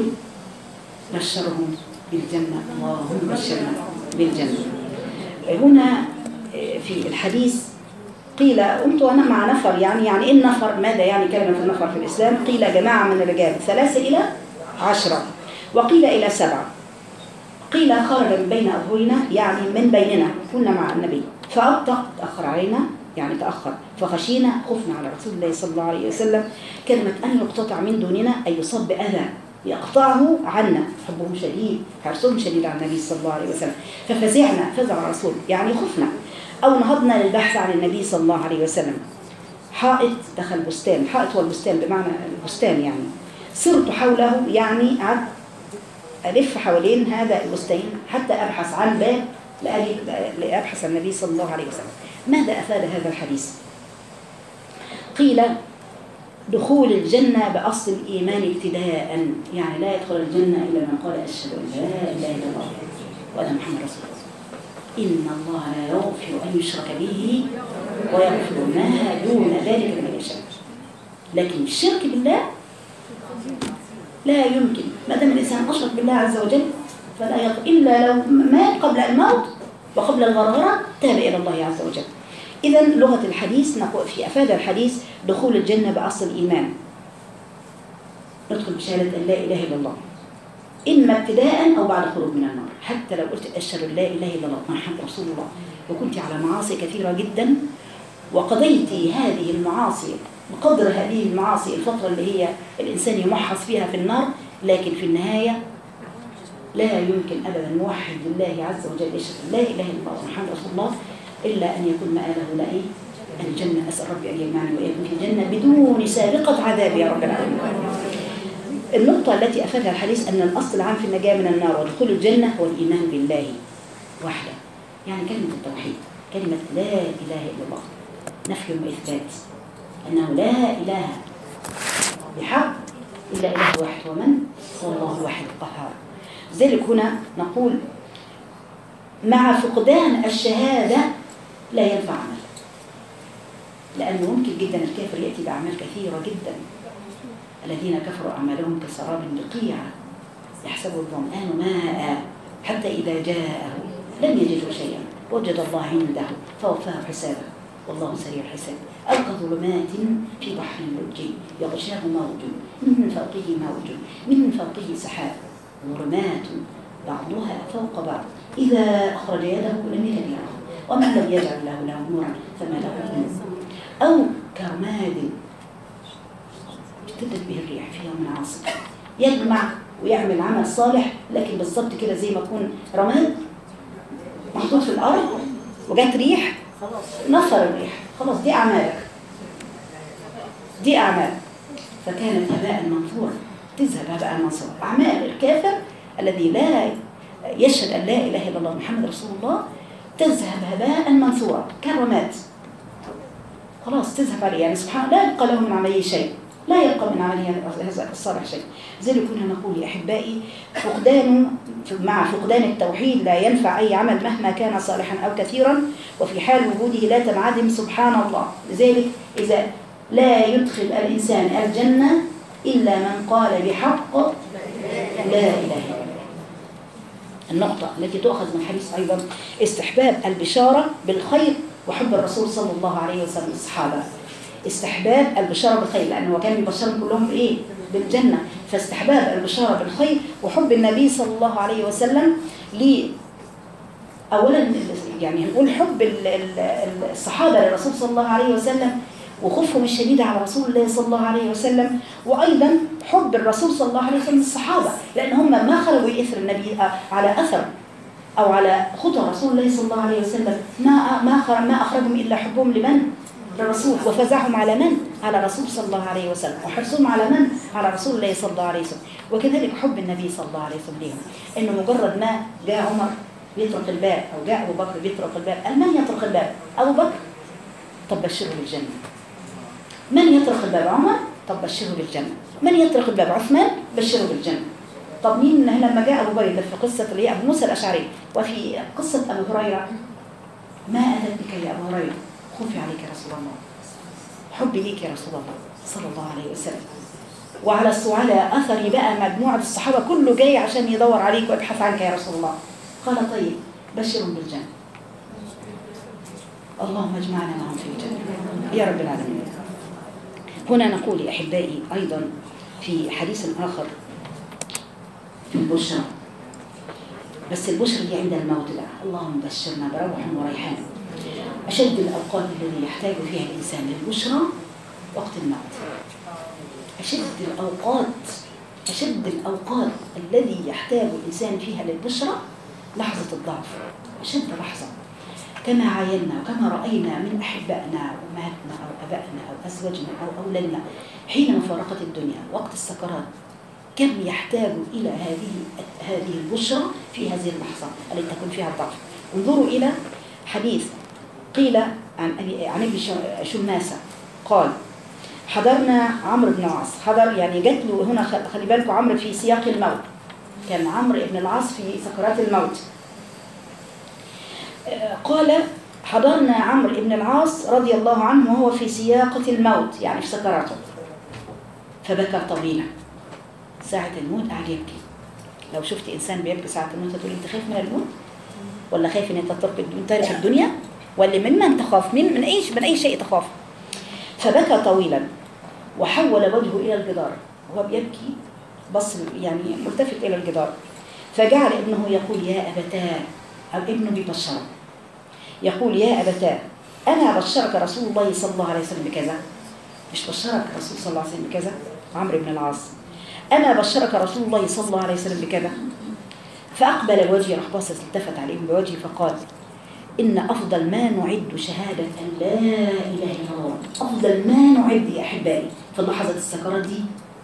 بشرهم بالجنة، اللهم بشرنا بالجنة. هنا في الحديث قيل: قمت وأنا مع نفر، يعني يعني إيه النفر؟ ماذا يعني كلمة النفر في الإسلام؟ قيل جماعة من الرجال، ثلاثة إلى عشرة، وقيل إلى سبعة. قيل خرج من بين أظهرنا، يعني من بيننا، كنا مع النبي، فأبطأ تأخر علينا، يعني تأخر، فخشينا خفنا على رسول الله صلى الله عليه وسلم، كلمة أن يقتطع من دوننا أي يصاب بأذى يقطعه عنا، حبهم شديد، حرصهم شديد على النبي صلى الله عليه وسلم، ففزعنا فزع الرسول يعني خفنا، أو نهضنا للبحث عن النبي صلى الله عليه وسلم. حائط دخل بستان، حائط والبستان بمعنى البستان، يعني صرت حوله، يعني قعدت ألف حوالين هذا البستان حتى أبحث عن باب لأبحث عن النبي صلى الله عليه وسلم. ماذا أفاد هذا الحديث؟ قيل دخول الجنة بأصل الإيمان ابتداء، يعني لا يدخل الجنة إلا من قال أشهد أن لا إله إلا الله وأن محمد رسول الله. إن الله لا يغفر أن يشرك به ويغفر ما دون ذلك لمن يشاء. لكن الشرك بالله لا يمكن، ما دام الإنسان أشرك بالله عز وجل فلا يغفر إلا لو مات قبل الموت وقبل الغرغرة تاب إلى الله عز وجل. إذا لغة الحديث نقول في أفاد الحديث دخول الجنة بأصل الإيمان، ندخل بشهادة أن لا إله إلا الله إما ابتداء أو بعد خروج من النار. حتى لو قلت أشهد أن لا إله إلا الله محمد رسول الله وكنت على معاصي كثيرة جدا وقضيت هذه المعاصي بقدر هذه المعاصي الفترة اللي هي الإنسان يمحص فيها في النار، لكن في النهاية لا يمكن أبدا موحد لله عز وجل يشهد لا إله إلا الله محمد رسول الله إلا أن يكون مآله لا إيه؟ الجنة. أسأل ربي أن يجمعني وإياكم في الجنة بدون سابقة عذاب يا رب العالمين. النقطة التي أفادها الحديث أن الأصل العام في النجاة من النار ودخول الجنة هو الإيمان بالله وحده، يعني كلمة التوحيد، كلمة لا إله إلا الله، نفي وإثبات أنه لا إله بحق إلا إله واحد، ومن هو الله الواحد القهار. لذلك هنا نقول مع فقدان الشهادة لا ينفع عمل، لأنه ممكن جدا الكافر يأتي بأعمال كثيرة جدا. الذين كفروا أعمالهم كسراب بقيع يحسبه الظمآن ماء حتى إذا جاءه لم يجده شيئا وجد الله عنده فوفاه حسابه والله سريع الحساب. أو كظلمات في بحر لجي يغشاه موج من فوقه موج من فوقه سحاب ظلمات بعضها فوق بعض إذا أخرج يده لم يكن يراه ومن لم يجعل له له نورا فما له من نور. أو كرماد اشتدت به الريح في يوم عاصف، يجمع ويعمل عمل صالح لكن بالضبط كده زي ما يكون رماد محطوط في الأرض وجات ريح نفر الريح، خلاص دي أعمالك، دي أعمال فكانت هباء منثورا، تذهب هباء منثورا. أعمال الكافر الذي لا يشهد أن لا إله إلا الله محمد رسول الله تذهب هباء منثورا كالرماد، خلاص تذهب عليه، يعني سبحان الله لا يبقى له من عمله شيء، لا يبقى من عمله هذا الصالح شيء. ذلك كنا نقول يا أحبائي فقدان مع فقدان التوحيد لا ينفع أي عمل مهما كان صالحا أو كثيرا، وفي حال وجوده لا تنعدم سبحان الله. لذلك إذا لا يدخل الإنسان الجنة إلا من قال بحق لا إله إلا الله. النقطة التي تؤخذ من حديث أيضا استحباب البشارة بالخير وحب الرسول صلى الله عليه وسلم الصحابة. استحباب البشارة بالخير لأنه كان يبشرهم كلهم بإيه؟ بالجنة. فاستحباب البشارة بالخير وحب النبي صلى الله عليه وسلم لي أولا يعني نقول حب الصحابة للرسول صلى الله عليه وسلم وخوفهم الشديد على رسول الله صلى الله عليه وسلم، وأيضا حب الرسول صلى الله عليه وسلم للصحابة لأن هم ما خرجوا يأثر النبي على أثر أو على خطى رسول الله صلى الله عليه وسلم، ما ما ما أخرجهم إلا حبهم لمن؟ للرسول، وفزعهم على من؟ على رسول صلى الله عليه وسلم، وحرصهم على من؟ على رسول الله صلى الله عليه وسلم. وكذلك حب النبي صلى الله عليه وسلم لهم، إنه مجرد ما جاء عمر بيطرق الباب أو جاء أبو بكر بيطرق الباب، قال من يطرق الباب؟ أبو بكر، طب بشره بالجنة. من يطرق الباب؟ عمر، طب بشره بالجنة. من يطرق الباب؟ عثمان، بشره بالجنة. طب مين لما جاء أبو بكر في قصة اللي هي أبو موسى الأشعري، وفي قصة أبو هريرة ما أتت بك يا أبو هريرة؟ خوفي عليك يا رسول الله، حبي ليك يا رسول الله صلى الله عليه وسلم. وعلى على أثري بقى مجموعة الصحابة كله جاي عشان يدور عليك ويبحث عنك يا رسول الله. قال طيب بشرهم بالجنة، اللهم اجمعنا معهم في الجنة يا رب العالمين. هنا نقول يا أحبائي أيضا في حديث آخر في البشرى، بس البشرى دي عند الموت بقى، اللهم بشرنا بروح وريحان. أشد الأوقات التي يحتاج فيها الإنسان للبشرى وقت الموت، أشد الأوقات أشد الأوقات الذي يحتاج الإنسان فيها للبشرى لحظة الضعف، أشد لحظة، كما عاينا وكما رأينا من أحبائنا وأمهاتنا أو أبائنا أو أزواجنا أو أولادنا حين مفارقة الدنيا وقت السكرات، كم يحتاج إلى هذه هذه البشرى في هذه اللحظة التي تكون فيها الضعف. انظروا إلى حديث قيل عن أبي عن ابي شماسة قال حضرنا عمرو بن العاص، حضر يعني جات له هنا، خلي بالكم عمرو في سياق الموت، كان عمرو بن العاص في سكرات الموت. قال حضرنا عمرو بن العاص رضي الله عنه وهو في سياقة الموت، يعني في سكراته، فبكى طويلا. ساعة الموت قاعد يبكي. لو شفت إنسان بيبكي ساعة الموت تقول أنت خايف من الموت؟ ولا خايف أن أنت تترك الدنيا؟ ولا ممن تخاف؟ من من أي من أي شيء تخاف؟ فبكى طويلا وحول وجهه إلى الجدار وهو بيبكي، بص يعني ملتفت إلى الجدار. فجعل ابنه يقول يا أبتاه، أو ابنه بيبشره يقول يا أبتاه أنا بشرك رسول الله صلى الله عليه وسلم بكذا. مش بشرك رسول صلى الله عليه وسلم بكذا؟ عمرو بن العاص أنا بشرك رسول الله صلى الله عليه وسلم بكذا. فأقبل الوجه، راح باصص التفت عليهم بوجهه فقال إن أفضل ما نعد شهادة أن لا إله إلا الله، أفضل ما نعد يا أحبائي في لحظة السكرات دي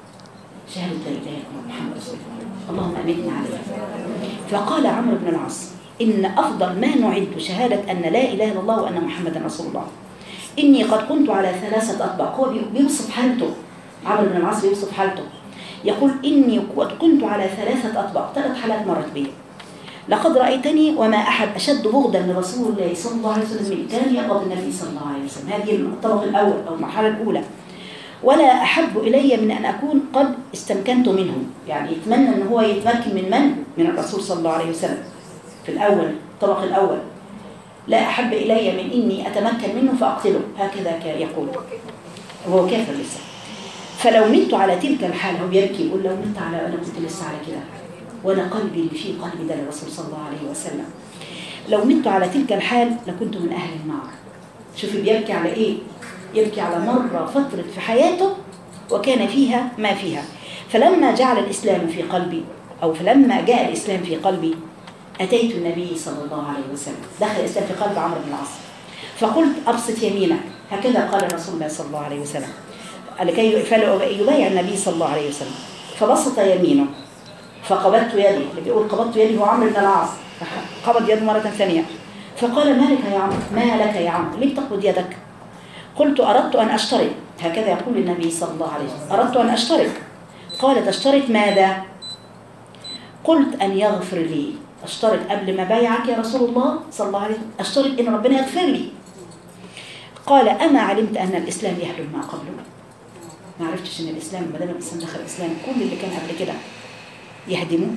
شهادة لا إله إلا الله محمد رسول الله، اللهم أمتنا عليها. فقال عمرو بن العاص إن أفضل ما نعد شهادة أن لا إله إلا الله وأن محمدا رسول الله. إني قد كنت على ثلاثة أطباق. هو بيوصف حالته، عمرو بن العاص بيوصف حالته، يقول إني قد كنت على ثلاثة أطباق، ثلاث حالات مرت بي. لقد رأيتني وما أحد أشد بغضا لرسول الله صلى الله عليه وسلم من كان يبغض النبي صلى الله عليه وسلم. هذه الطبق الأول أو المرحلة الأولى. ولا أحب إلي من أن أكون قد استمكنت منه، يعني يتمنى أن هو يتمكن من من؟ من الرسول صلى الله عليه وسلم في الأول، الطبق الأول. لا أحب إلي من إني أتمكن منه فأقتله، هكذا يقول وهو كافر لسه. فلو مت على تلك الحال، هو بيبكي يقول لو مت على أنا كنت لسه على كده، وأنا قلبي اللي فيه قلبي ده للرسول صلى الله عليه وسلم، لو مت على تلك الحال لكنت من أهل النار. شوفي بيبكي على إيه؟ يبكي على مرة فترة في حياته وكان فيها ما فيها. فلما جعل الإسلام في قلبي، أو فلما جاء الإسلام في قلبي، أتيت النبي صلى الله عليه وسلم. دخل الإسلام في قلب عمرو بن العاص فقلت أبسط يمينك، هكذا قال رسول الله صلى الله عليه وسلم لكي يبايع النبي صلى الله عليه وسلم. فبسط يمينه فقبضت يدي، اللي بيقول قبضت يدي هو عمرو بن العاص، قبض يده مرة ثانية. فقال ما لك يا عمرو، ما لك يا عمرو، ليه بتقبض يدك؟ قلت أردت أن أشترط، هكذا يقول النبي صلى الله عليه وسلم، أردت أن أشترط. قال تشترط ماذا؟ قلت أن يغفر لي. أشترط قبل ما بايعك يا رسول الله صلى الله عليه وسلم، أشترط إن ربنا يغفر لي. قال أما علمت أن الإسلام يهدم ما قبله؟ ما عرفتش أن الإسلام ما دام الإسلام دخل الإسلام كل اللي كان قبل كده يهدمه،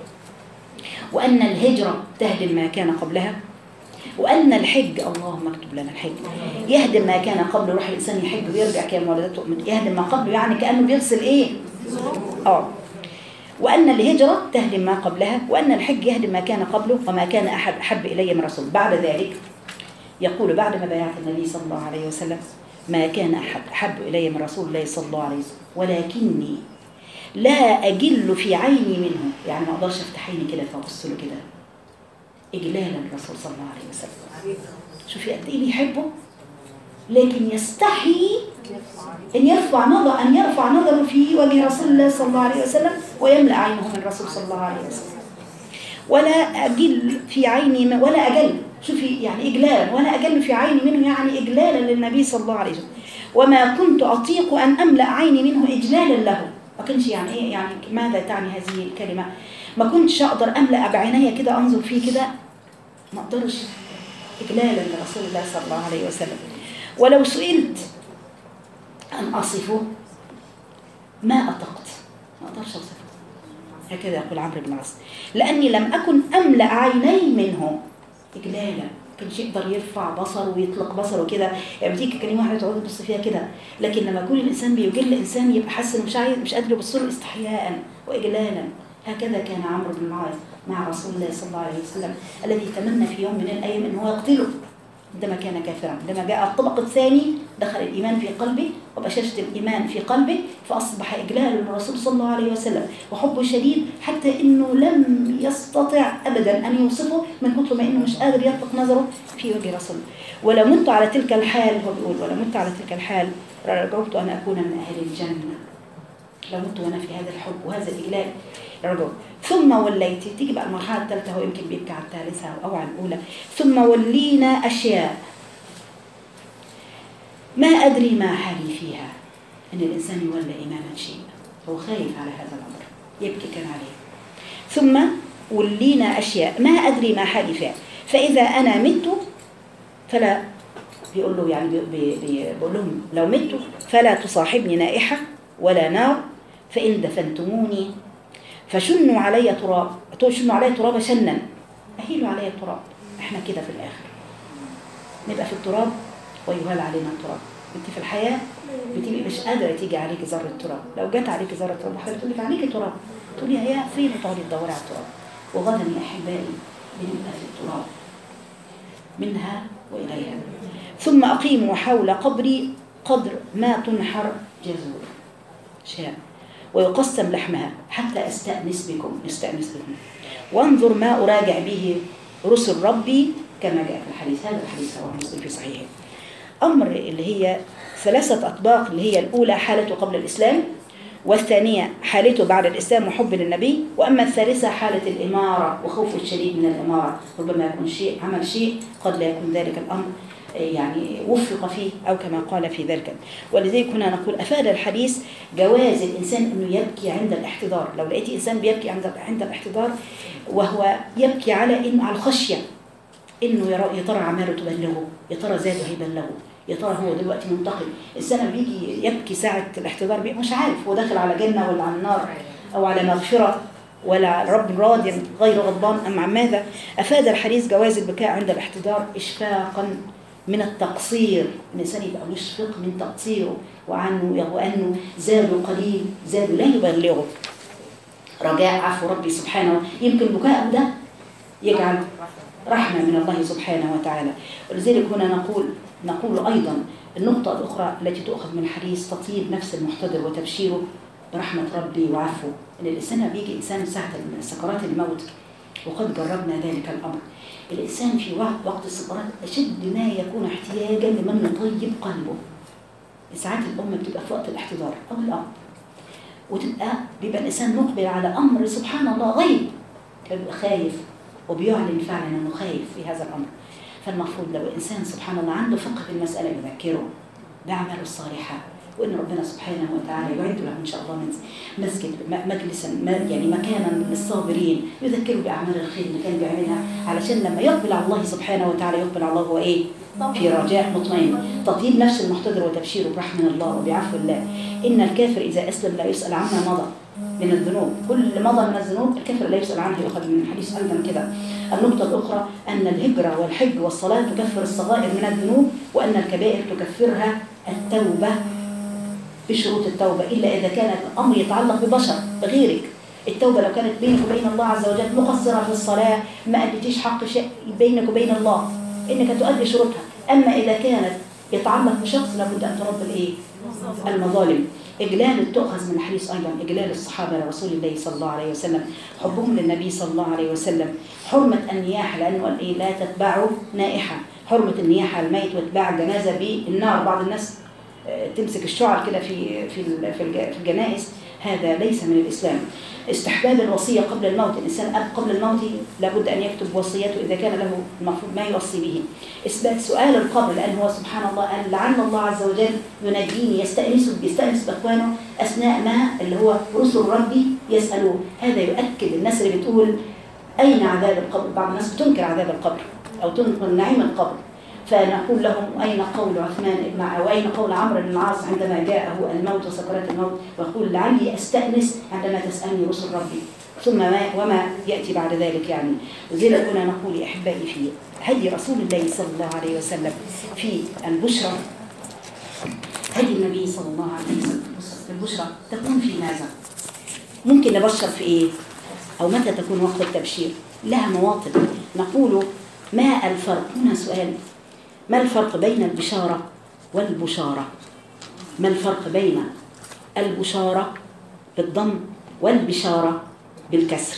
وأن الهجرة تهدم ما كان قبلها، وأن الحج، اللهم اكتب لنا الحج، يهدم ما كان قبله. روح الإنسان يحج ويرجع كام ولدته، يهدم ما قبله يعني كأنه بيغسل إيه؟ آه وأن الهجرة تهدم ما قبلها، وأن الحج يهدم ما كان قبله، وما كان أحد أحب إلي من رسول. بعد ذلك يقول بعد ما بايعت النبي صلى الله عليه وسلم ما كان أحد أحب إلي من رسول الله صلى الله عليه وسلم، ولكني لا أجل في عيني منه، يعني ما أقدرش أفتح عيني كده فأبص له كده إجلالا الرسول صلى الله عليه وسلم. شوفي قد إيه بيحبه، لكن يستحي أن يرفع نظر أن يرفع نظره في وجه رسول الله صلى الله عليه وسلم ويملأ عينه من الرسول صلى الله عليه وسلم. ولا أجل في عيني ولا أجل، شوفي يعني إجلالا، ولا أجل في عيني منه يعني إجلالا للنبي صلى الله عليه وسلم. وما كنت أطيق أن أملأ عيني منه إجلالا له. ما كنش يعني إيه، يعني ماذا تعني هذه الكلمة؟ ما كنتش أقدر أملأ بعيني كده أنظر فيه كده، ما أقدرش إجلالا لرسول الله صلى الله عليه وسلم. ولو سئلت أن أصفه ما أطقت، ما أقدرش أوصفه، هكذا يقول عمرو بن العاص، لأني لم أكن أملأ عيني منه إجلالا. كانش يقدر يرفع بصره ويطلق بصره كده، يعني بتيجي كلمة واحدة تقعد تبص فيها كده، لكن لما يكون الإنسان بيجل الإنسان يبقى حاسس إنه مش عايز، مش قادر يبص له استحياء وإجلالا. هكذا كان عمرو بن العاص مع رسول الله صلى الله عليه وسلم، الذي تمنى في يوم من الأيام إن هو يقتله عندما كان كافرا. عندما جاء الطبق الثاني دخل الإيمان في قلبه وبشاشة الإيمان في قلبه، فأصبح إجلال الرسول صلى الله عليه وسلم وحبه شديد، حتى إنه لم يستطع أبدا أن يوصفه من كتر ما إنه مش قادر يطلق نظره في وجه رسوله. ولو مت على تلك الحال، هو بيقول ولو مت على تلك الحال رجوت أن أكون من أهل الجنة. لو مت وأنا في هذا الحب وهذا الإجلال رجوت. ثم وليت، تيجي بقى المرحلة الثالثة، هو يمكن بيبكي على الثالثة أو على الأولى. ثم ولينا أشياء ما أدري ما حالي فيها. أن الإنسان يولى إماما شيء، هو خايف على هذا الأمر، يبكي كان عليه. ثم ولينا أشياء ما أدري ما حالي فيها، فإذا أنا مت فلا، بيقول له يعني بي بي بيقول لهم لو مت فلا تصاحبني نائحة ولا نار، فإن دفنتموني فشنوا علي تراب، شنوا علي تراب شنا، أهيلوا علي التراب. احنا كده في الآخر نبقى في التراب ويهال علينا التراب. انت في الحياة بتبقي مش قادرة تيجي عليك ذرة تراب، لو جت عليك ذرة تراب حاجة تقول لك عليك تراب، تقولي هي فين، وتقعدي تدوري على التراب. وغدا يا أحبائي بنبقى في التراب منها وإليها. ثم أقيموا حول قبري قدر ما تنحر جزور شاء ويقسم لحمها حتى أستأنس بكم، نستأنس بكم، وانظر ما أراجع به رسل ربي كما جاء في الحديث. هذا الحديث رواه مسلم في صحيحه. أمر اللي هي ثلاثة أطباق، اللي هي الأولى حالته قبل الإسلام، والثانية حالته بعد الإسلام وحب للنبي، وأما الثالثة حالة الإمارة وخوفه الشديد من الإمارة، ربما يكون شيء عمل شيء قد لا يكون ذلك الأمر يعني وفق فيه أو كما قال في ذلك. ولذلك هنا نقول أفاد الحديث جواز الإنسان أنه يبكي عند الاحتضار. لو لقيت إنسان بيبكي عند عند الاحتضار وهو يبكي على إنه على الخشية، إنه يرى يا ترى عماله تبلغه، يا ترى زاده هيبلغه، يا ترى هو دلوقتي منتقل. الإنسان بيجي يبكي ساعة الاحتضار بيه مش عارف هو داخل على جنة ولا على النار أو على مغفرة ولا رب راضي غير غضبان أم عن ماذا. أفاد الحديث جواز البكاء عند الاحتضار إشفاقا من التقصير، الإنسان يبقى مشفق من تقصيره وعنه وأنه زاده قليل، زاده لا يبلغه، رجاء عفو ربي سبحانه. يمكن بكاء ده يجعل رحمة من الله سبحانه وتعالى. ولذلك هنا نقول نقول أيضا النقطة الأخرى التي تؤخذ من الحديث تطيب نفس المحتضر وتبشيره برحمة ربي وعفوه. إن الإنسان بيجي إنسان ساعة سكرات الموت، وقد جربنا ذلك الأمر. الإنسان في وقت السكرات أشد ما يكون احتياجا لمن يطيب قلبه. ساعات الأم بتبقى في وقت الاحتضار أو الأب، وتبقى بيبقى الإنسان مقبل على أمر سبحان الله غيب، بيبقى خايف وبيعلن فعلا أنه خايف في هذا الأمر. فالمفروض لو الإنسان سبحان الله عنده فقه في المسألة يذكره بأعماله الصالحة، وإن ربنا سبحانه وتعالى يعد له إن شاء الله مسجد مجلسا يعني مكانا للصابرين، يذكره بأعمال الخير اللي كان بيعملها، علشان لما يقبل على الله سبحانه وتعالى يقبل على الله هو إيه؟ في رجاء مطمئن. تطيب نفس المحتضر وتبشيره برحمة الله وبعفو الله. إن الكافر إذا أسلم لا يسأل عما مضى من الذنوب، كل مضى من الذنوب الكافر لا يسأل عنه، يؤخذ من الحديث أيضا كده. النقطة الأخرى أن الهجرة والحج والصلاة تكفر الصغائر من الذنوب، وأن الكبائر تكفرها التوبة بشروط التوبة، إلا إذا كان الأمر يتعلق ببشر غيرك. التوبة لو كانت بينك وبين الله عز وجل، مقصرة في الصلاة، ما أديتيش حق شيء بينك وبين الله، إنك تؤدي شروطها. أما إذا كانت يتعلق بشخص لابد أن ترد الإيه؟ المظالم. إجلال تؤخذ من الحديث أيضا إجلال الصحابة لرسول الله صلى الله عليه وسلم، حبهم للنبي صلى الله عليه وسلم، حرمة النياحة لأنه قال إيه؟ لا تتبعوا نائحة، حرمة النياحة الميت واتباع الجنازة بالنار. بعض الناس تمسك الشعر كده في في في الجنائز، هذا ليس من الإسلام. استحباب الوصية قبل الموت، الإنسان أب قبل الموت لابد أن يكتب وصيته إذا كان له المفروض ما يوصي به. إثبات سؤال القبر، لأن هو سبحان الله قال لعل الله عز وجل ينجيني، يستأنس يستأنس بإخوانه أثناء ما اللي هو رسل ربي يسألوه. هذا يؤكد الناس اللي بتقول أين عذاب القبر، بعض الناس بتنكر عذاب القبر أو تنكر نعيم القبر، فنقول لهم أين قول عثمان بن أو أين قول عمرو بن العاص عندما جاءه الموت وسكرات الموت ويقول لعلي أستأنس عندما تسألني رسل ربي، ثم ما وما يأتي بعد ذلك يعني. وزي كنا نقول يا أحبائي في هدي رسول الله صلى الله عليه وسلم في البشرى، هدي النبي صلى الله عليه وسلم في البشرى تكون في ماذا؟ ممكن نبشر في إيه؟ أو متى تكون وقت التبشير؟ لها مواطن. نقول ما الفرق؟ هنا سؤال، ما الفرق بين البشارة والبشارة؟ ما الفرق بين البشارة بالضم والبشارة بالكسر؟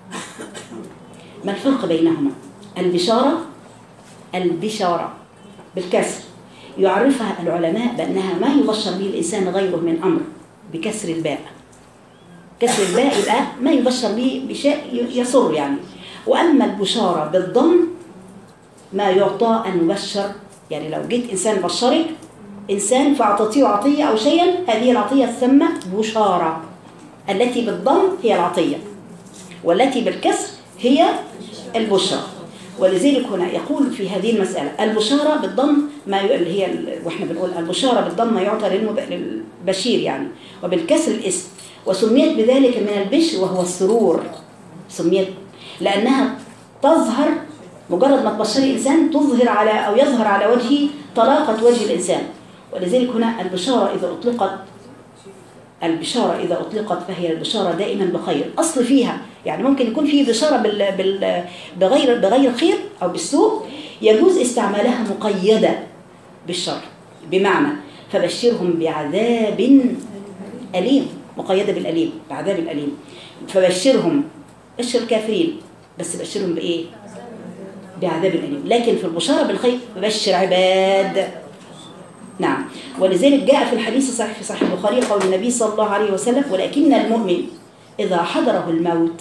ما الفرق بينهما؟ البشارة البشارة بالكسر يعرفها العلماء بأنها ما يبشر به الإنسان غيره من أمر بكسر الباء. كسر الباء يبقى ما يبشر به بشيء يسر يعني. وأما البشارة بالضم ما يعطى أن يبشر، يعني لو جيت إنسان بشرك إنسان فأعطيه عطية أو شيئا، هذه العطية تسمى بشارة. التي بالضم هي العطية، والتي بالكسر هي البشرى. ولذلك هنا يقول في هذه المسألة البشارة بالضم ما ي... اللي هي ال... واحنا بنقول البشارة بالضم ما يعطى للمب... للبشير يعني، وبالكسر الاسم. وسميت بذلك من البشر وهو السرور، سميت لأنها تظهر مجرد ما تبشر الإنسان تظهر على أو يظهر على وجهه طلاقة وجه الإنسان. ولذلك هنا البشارة إذا أطلقت البشارة إذا أطلقت فهي البشارة دائما بخير. أصل فيها يعني ممكن يكون فيه بشارة بال بال بغير بغير خير أو بالسوء، يجوز استعمالها مقيدة بالشر، بمعنى فبشرهم بعذاب أليم، مقيدة بالأليم، بعذاب الأليم. فبشرهم، بشر الكافرين، بس بشرهم بإيه؟ بعذاب الأليم. لكن في البشارة بالخير بشر عباد. نعم. ولذلك جاء في الحديث الصحيح في صحيح البخاري قول النبي صلى الله عليه وسلم: ولكن المؤمن إذا حضره الموت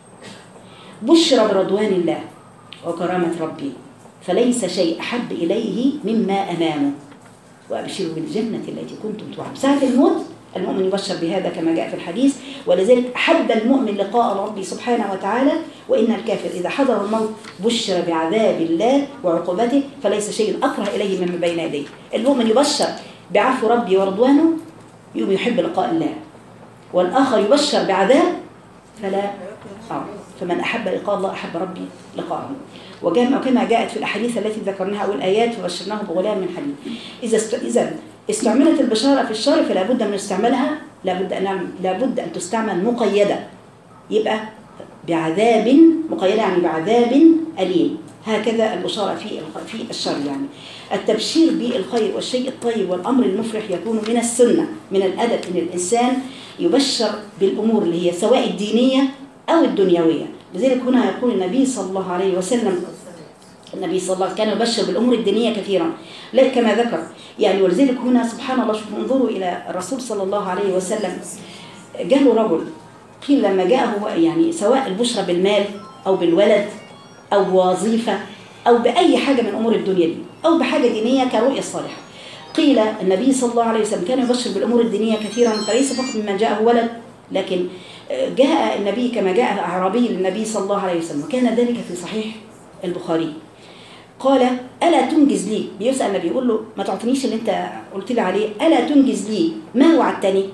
بشر برضوان الله وكرامة ربي، فليس شيء أحب إليه مما أمامه، وأبشروا بالجنة التي كنتم توعدون. ساعة الموت المؤمن يبشر بهذا كما جاء في الحديث. ولذلك أحب المؤمن لقاء ربي سبحانه وتعالى. وإن الكافر إذا حضر الموت بشر بعذاب الله وعقوبته، فليس شيء أكره إليه مما بين يديه. المؤمن يبشر بعفو ربي ورضوانه يوم يحب لقاء الله، والآخر يبشر بعذاب فلا آه. فمن أحب لقاء الله أحب ربي لقاءه. وكما جاءت في الأحاديث التي ذكرناها أول آيات فبشرناه بغلام من حليم. إذا است... إذا استعملت البشارة في الشر فلا بد من استعمالها، لا بد أن لا بد أن تستعمل مقيدة، يبقى بعذاب مقيدة يعني بعذاب أليم. هكذا البشارة في في الشر يعني. التبشير بالخير والشيء الطيب والأمر المفرح يكون من السنة، من الأدب أن الإنسان يبشر بالأمور اللي هي سواء الدينية أو الدنيوية. لذلك هنا يقول النبي صلى الله عليه وسلم، النبي صلى الله عليه وسلم كان يبشر بالأمور الدينية كثيرا، لا كما ذكر يعني. ولذلك هنا سبحان الله، شوفوا انظروا إلى الرسول صلى الله عليه وسلم. جاء رجل قيل لما جاءه يعني سواء البشرى بالمال أو بالولد أو بوظيفة أو بأي حاجة من أمور الدنيا دي أو بحاجة دينية كرؤية الصالحة، قيل النبي صلى الله عليه وسلم كان يبشر بالأمور الدينية كثيرا، فليس فقط ممن جاءه ولد، لكن جاء النبي كما جاء أعرابي للنبي صلى الله عليه وسلم، وكان ذلك في صحيح البخاري. قال: ألا تنجز لي؟ بيسأل النبي يقول له: ما تعطينيش اللي انت قلت لي عليه، ألا تنجز لي ما وعدتني؟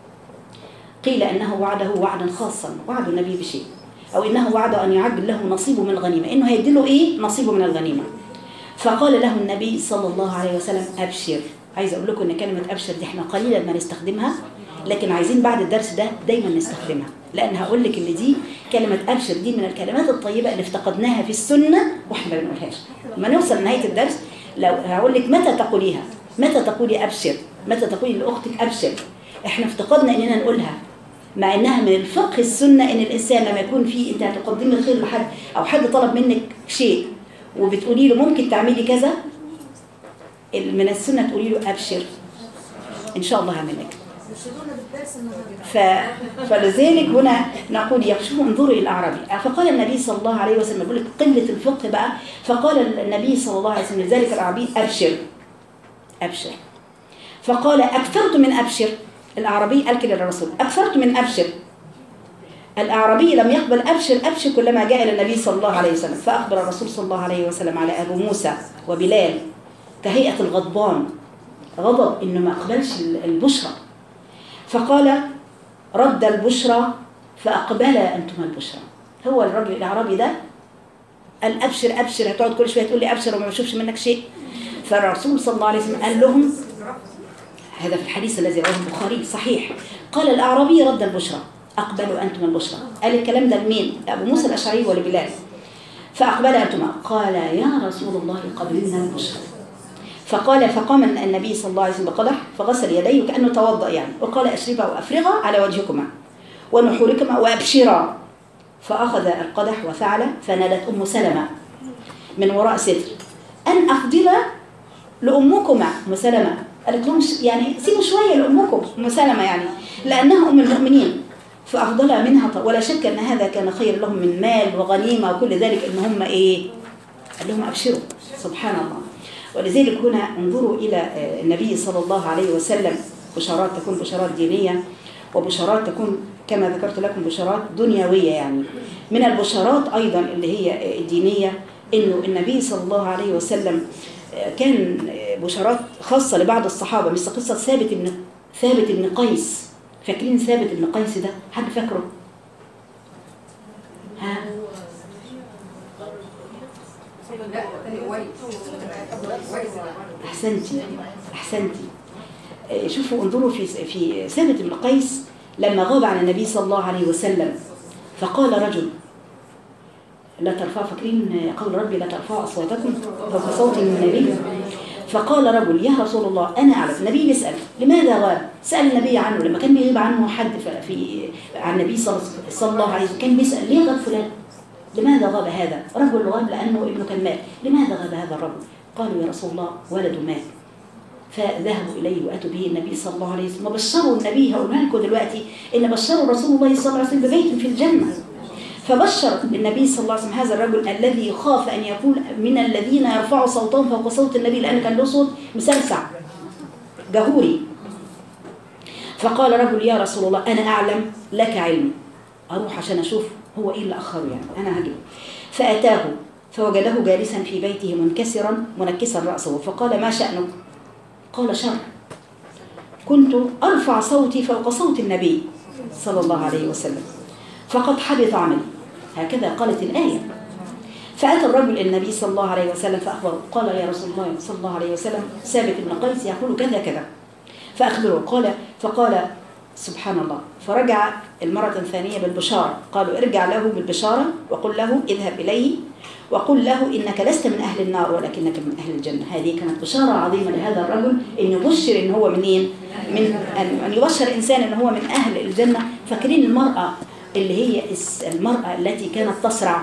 قيل أنه وعده وعدا خاصا، وعد النبي بشيء، أو إنه وعد أن يعجل له نصيبه من الغنيمة، إنه هيدله إيه؟ نصيبه من الغنيمة. فقال له النبي صلى الله عليه وسلم: أبشر. عايز أقول لكم إن كلمة أبشر دي إحنا قليلا ما نستخدمها، لكن عايزين بعد الدرس ده دايما نستخدمها، لأن هقول لك إن دي كلمة أبشر دي من الكلمات الطيبة اللي افتقدناها في السنة وإحنا ما بنقولهاش. لما نوصل لنهاية الدرس لو هقول لك متى تقوليها، متى تقولي أبشر، متى تقولي لأختك أبشر، إحنا افتقدنا إننا نقولها، مع إنها من الفقه السنة إن الإنسان لما يكون فيه أنت هتقدمي الخير لحد أو حد طلب منك شيء وبتقولي له ممكن تعملي كذا، من السنة تقولي له أبشر إن شاء الله هعمل لك. ف... فلذلك هنا نقول يخشوا انظروا إلى الأعرابي. فقال النبي صلى الله عليه وسلم، يقول لك قلة الفقه بقى، فقال النبي صلى الله عليه وسلم لذلك الأعرابي: أبشر أبشر. فقال: أكثرت من أبشر. الأعرابي قال كده للرسول: أكثرت من أبشر. الأعرابي لم يقبل أبشر أبشر كلما جاء إلى النبي صلى الله عليه وسلم. فأخبر الرسول صلى الله عليه وسلم على أبو موسى وبلال كهيئة الغضبان، غضب إنه ما أقبلش البشرى. فقال: رد البشرى فأقبل أنتم البشرى. هو الرجل الأعرابي ده قال: أبشر أبشر، هتقعد كل شوية تقول لي أبشر وما بشوفش منك شيء. فالرسول صلى الله عليه وسلم قال لهم، هذا في الحديث الذي رواه البخاري صحيح، قال الأعرابي: رد البشرى أقبلوا أنتم البشرى. قال الكلام ده لمين؟ أبو موسى الأشعري ولا فأقبل أنتما. قال: يا رسول الله قبلنا البشرى. فقال فقام النبي صلى الله عليه وسلم بقدح فغسل يديه وكأنه توضأ يعني، وقال: أشربا وأفرغا على وجهكما ونحوركما وأبشرا. فأخذ القدح وفعل، فنادت أم سلمة من وراء ستر: أن أفضل لأمكما. أم سلمة قالت لهم يعني سيبوا شوية لأمكم، أم سلمة يعني لأنها أم المؤمنين، فأفضلها منها. ولا شك أن هذا كان خير لهم من مال وغنيمة وكل ذلك، إن هم إيه؟ قال لهم أبشروا. سبحان الله. ولذلك هنا انظروا إلى النبي صلى الله عليه وسلم، بشارات تكون بشارات دينية، وبشارات تكون كما ذكرت لكم بشارات دنيوية. يعني من البشارات أيضا اللي هي الدينية إنه النبي صلى الله عليه وسلم كان بشارات خاصة لبعض الصحابة، مثل قصة ثابت بن ثابت بن قيس. فاكرين ثابت بن قيس ده؟ حد فاكره؟ ها؟ أحسنتي أحسنتي. شوفوا انظروا في في ثابت بن قيس لما غاب عن النبي صلى الله عليه وسلم، فقال رجل لا ترفعوا، فاكرين قول ربي لا ترفعوا أصواتكم فوق صوت النبي؟ فقال رجل يا رسول الله أنا أعلم. النبي بيسأل لماذا غاب؟ سأل النبي عنه لما كان بيغيب عنه حد في عن النبي صلى الله عليه وسلم، كان بيسأل ليه غاب فلان؟ لماذا غاب هذا؟ رجل غاب لأنه ابنه كان مات. لماذا غاب هذا الرجل؟ قالوا يا رسول الله ولده مات. فذهبوا إليه وأتوا به النبي صلى الله عليه وسلم وبشروا النبي. هقولها لكم دلوقتي إن بشروا رسول الله صلى الله عليه وسلم ببيت في الجنة. فبشر النبي صلى الله عليه وسلم هذا الرجل الذي خاف أن يكون من الذين يرفعوا صوتهم فوق صوت النبي، لأن كان له صوت مسلسع جهوري. فقال رجل يا رسول الله أنا أعلم لك علم، أروح عشان أشوف هو إيه اللي أخره، يعني أنا هجيبه. فأتاه فوجده جالسا في بيته منكسرا منكسا رأسه، فقال ما شأنك؟ قال شر، كنت أرفع صوتي فوق صوت النبي صلى الله عليه وسلم فقد حبط عملي. هكذا قالت الآية. فأتى الرجل النبي صلى الله عليه وسلم فأخبره، قال يا رسول الله صلى الله عليه وسلم ثابت بن قيس يقول كذا كذا، فأخبره. قال فقال سبحان الله. فرجع المرة الثانية بالبشارة، قالوا ارجع له بالبشارة وقل له اذهب إليه وقل له إنك لست من أهل النار ولكنك من أهل الجنة. هذه كانت بشارة عظيمة لهذا الرجل، إن يبشر إن هو منين؟ من أن يبشر إنسان إن هو من أهل الجنة. فاكرين المرأة اللي هي المرأة التي كانت تصرع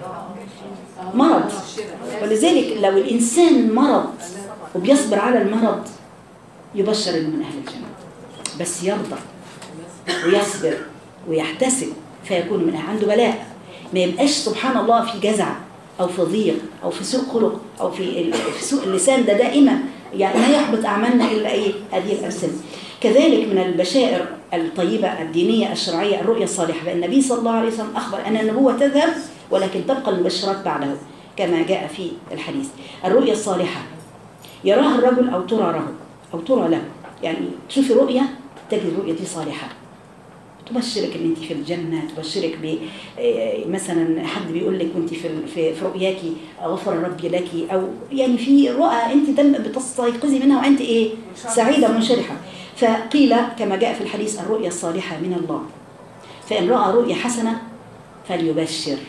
مرض، ولذلك لو الإنسان مرض وبيصبر على المرض يبشر إنه من أهل الجنة، بس يرضى ويصبر ويحتسب فيكون من أهل. عنده بلاء، ما يبقاش سبحان الله في جزع أو في ضيق أو في سوء خلق أو في في سوء اللسان، ده دائما يعني ما يحبط أعمالنا إلا إيه؟ هذه الأمثلة. كذلك من البشائر الطيبة الدينية الشرعية الرؤيا الصالحة، فإن النبي صلى الله عليه وسلم أخبر أن النبوة تذهب ولكن تبقى المبشرات بعده كما جاء في الحديث. الرؤيا الصالحة يراها الرجل أو ترى له أو ترى له، يعني تشوفي رؤيا تجد الرؤيا دي صالحة، تبشرك ان انت في الجنه، تبشرك ب مثلا حد بيقول لك وانت في في رؤياك غفر ربي لك، او يعني في رؤى انت بتستيقظي منها وانت ايه سعيده منشرحه. فقيل كما جاء في الحديث الرؤيا الصالحه من الله، فان راى رؤيا حسنه فليبشر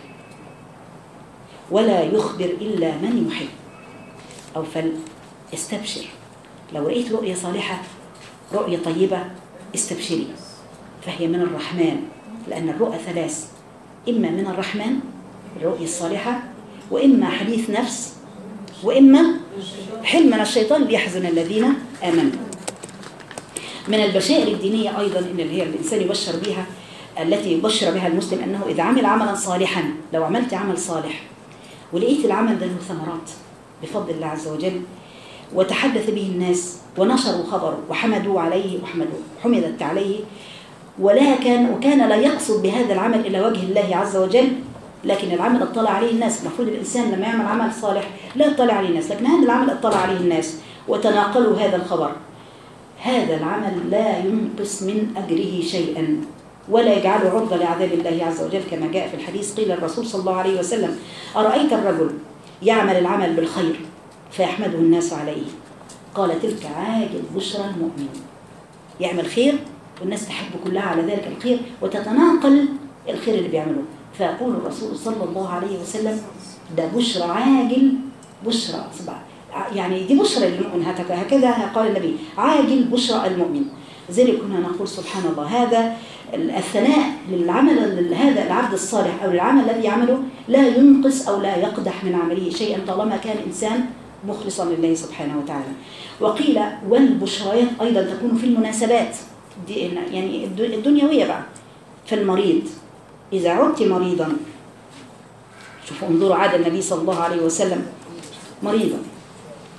ولا يخبر الا من يحب، او فليستبشر. لو رأيت رؤيا صالحه رؤيا طيبه استبشري، فهي من الرحمن، لأن الرؤى ثلاث، إما من الرحمن الرؤيا الصالحة، وإما حديث نفس، وإما حلم من الشيطان ليحزن الذين آمنوا. من البشائر الدينية أيضا إن اللي هي الإنسان يبشر بها، التي يبشر بها المسلم أنه إذا عمل عملا صالحا، لو عملت عمل صالح ولقيت العمل ده له ثمرات بفضل الله عز وجل وتحدث به الناس ونشروا خبره وحمدوا عليه وحمدوا حمدت عليه، ولا كان وكان لا يقصد بهذا العمل إلا وجه الله عز وجل، لكن العمل اطلع عليه الناس. المفروض الإنسان لما يعمل عمل صالح لا يطلع عليه الناس، لكن هذا العمل اطلع عليه الناس وتناقلوا هذا الخبر، هذا العمل لا ينقص من أجره شيئا ولا يجعله عرضة لعذاب الله عز وجل، كما جاء في الحديث قيل الرسول صلى الله عليه وسلم أرأيت الرجل يعمل العمل بالخير فيحمده الناس عليه، قال تلك عاجل بشرى المؤمن. يعمل خير والناس تحب كلها على ذلك الخير وتتناقل الخير اللي بيعمله، فيقول الرسول صلى الله عليه وسلم ده بشرى عاجل بشرى يعني دي بشرى للمؤمن، هكذا قال النبي عاجل بشرى المؤمن. ذلك كنا نقول سبحان الله هذا الثناء للعمل هذا العبد الصالح أو العمل الذي يعمله لا ينقص أو لا يقدح من عمله شيئا طالما كان إنسان مخلصا لله سبحانه وتعالى. وقيل والبشريات أيضا تكون في المناسبات يعني الدنيوية بقى، فالمريض إذا عدت مريضا، شوفوا انظروا عاد النبي صلى الله عليه وسلم مريضا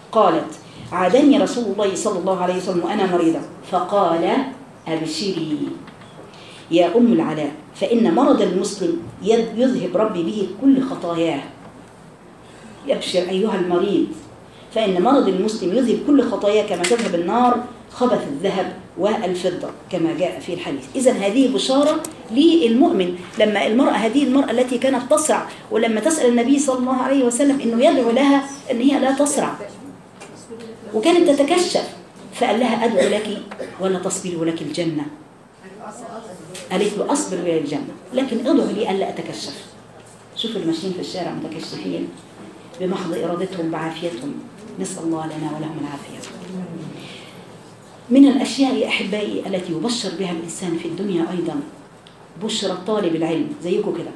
قالت عادني رسول الله صلى الله عليه وسلم وأنا مريضة فقال أبشري يا أم العلاء فإن مرض المسلم يذهب ربي به كل خطاياه. يبشر أيها المريض فإن مرض المسلم يذهب كل خطاياه كما تذهب النار خبث الذهب والفضة كما جاء في الحديث. إذن هذه بشارة للمؤمن. لما المرأة هذه المرأة التي كانت تصرع ولما تسأل النبي صلى الله عليه وسلم إنه يدعو لها أن هي لا تصرع وكانت تتكشف فقال لها أدعو لك ولا تصبر لك الجنة. قالت له أصبر لك الجنة لكن ادعو لي ألا أتكشف. شوفوا الماشيين في الشارع متكشفين بمحض إرادتهم بعافيتهم، نسأل الله لنا ولهم العافية. من الأشياء يا أحبائي التي يبشر بها الإنسان في الدنيا أيضا بشرى طالب العلم زيكم كده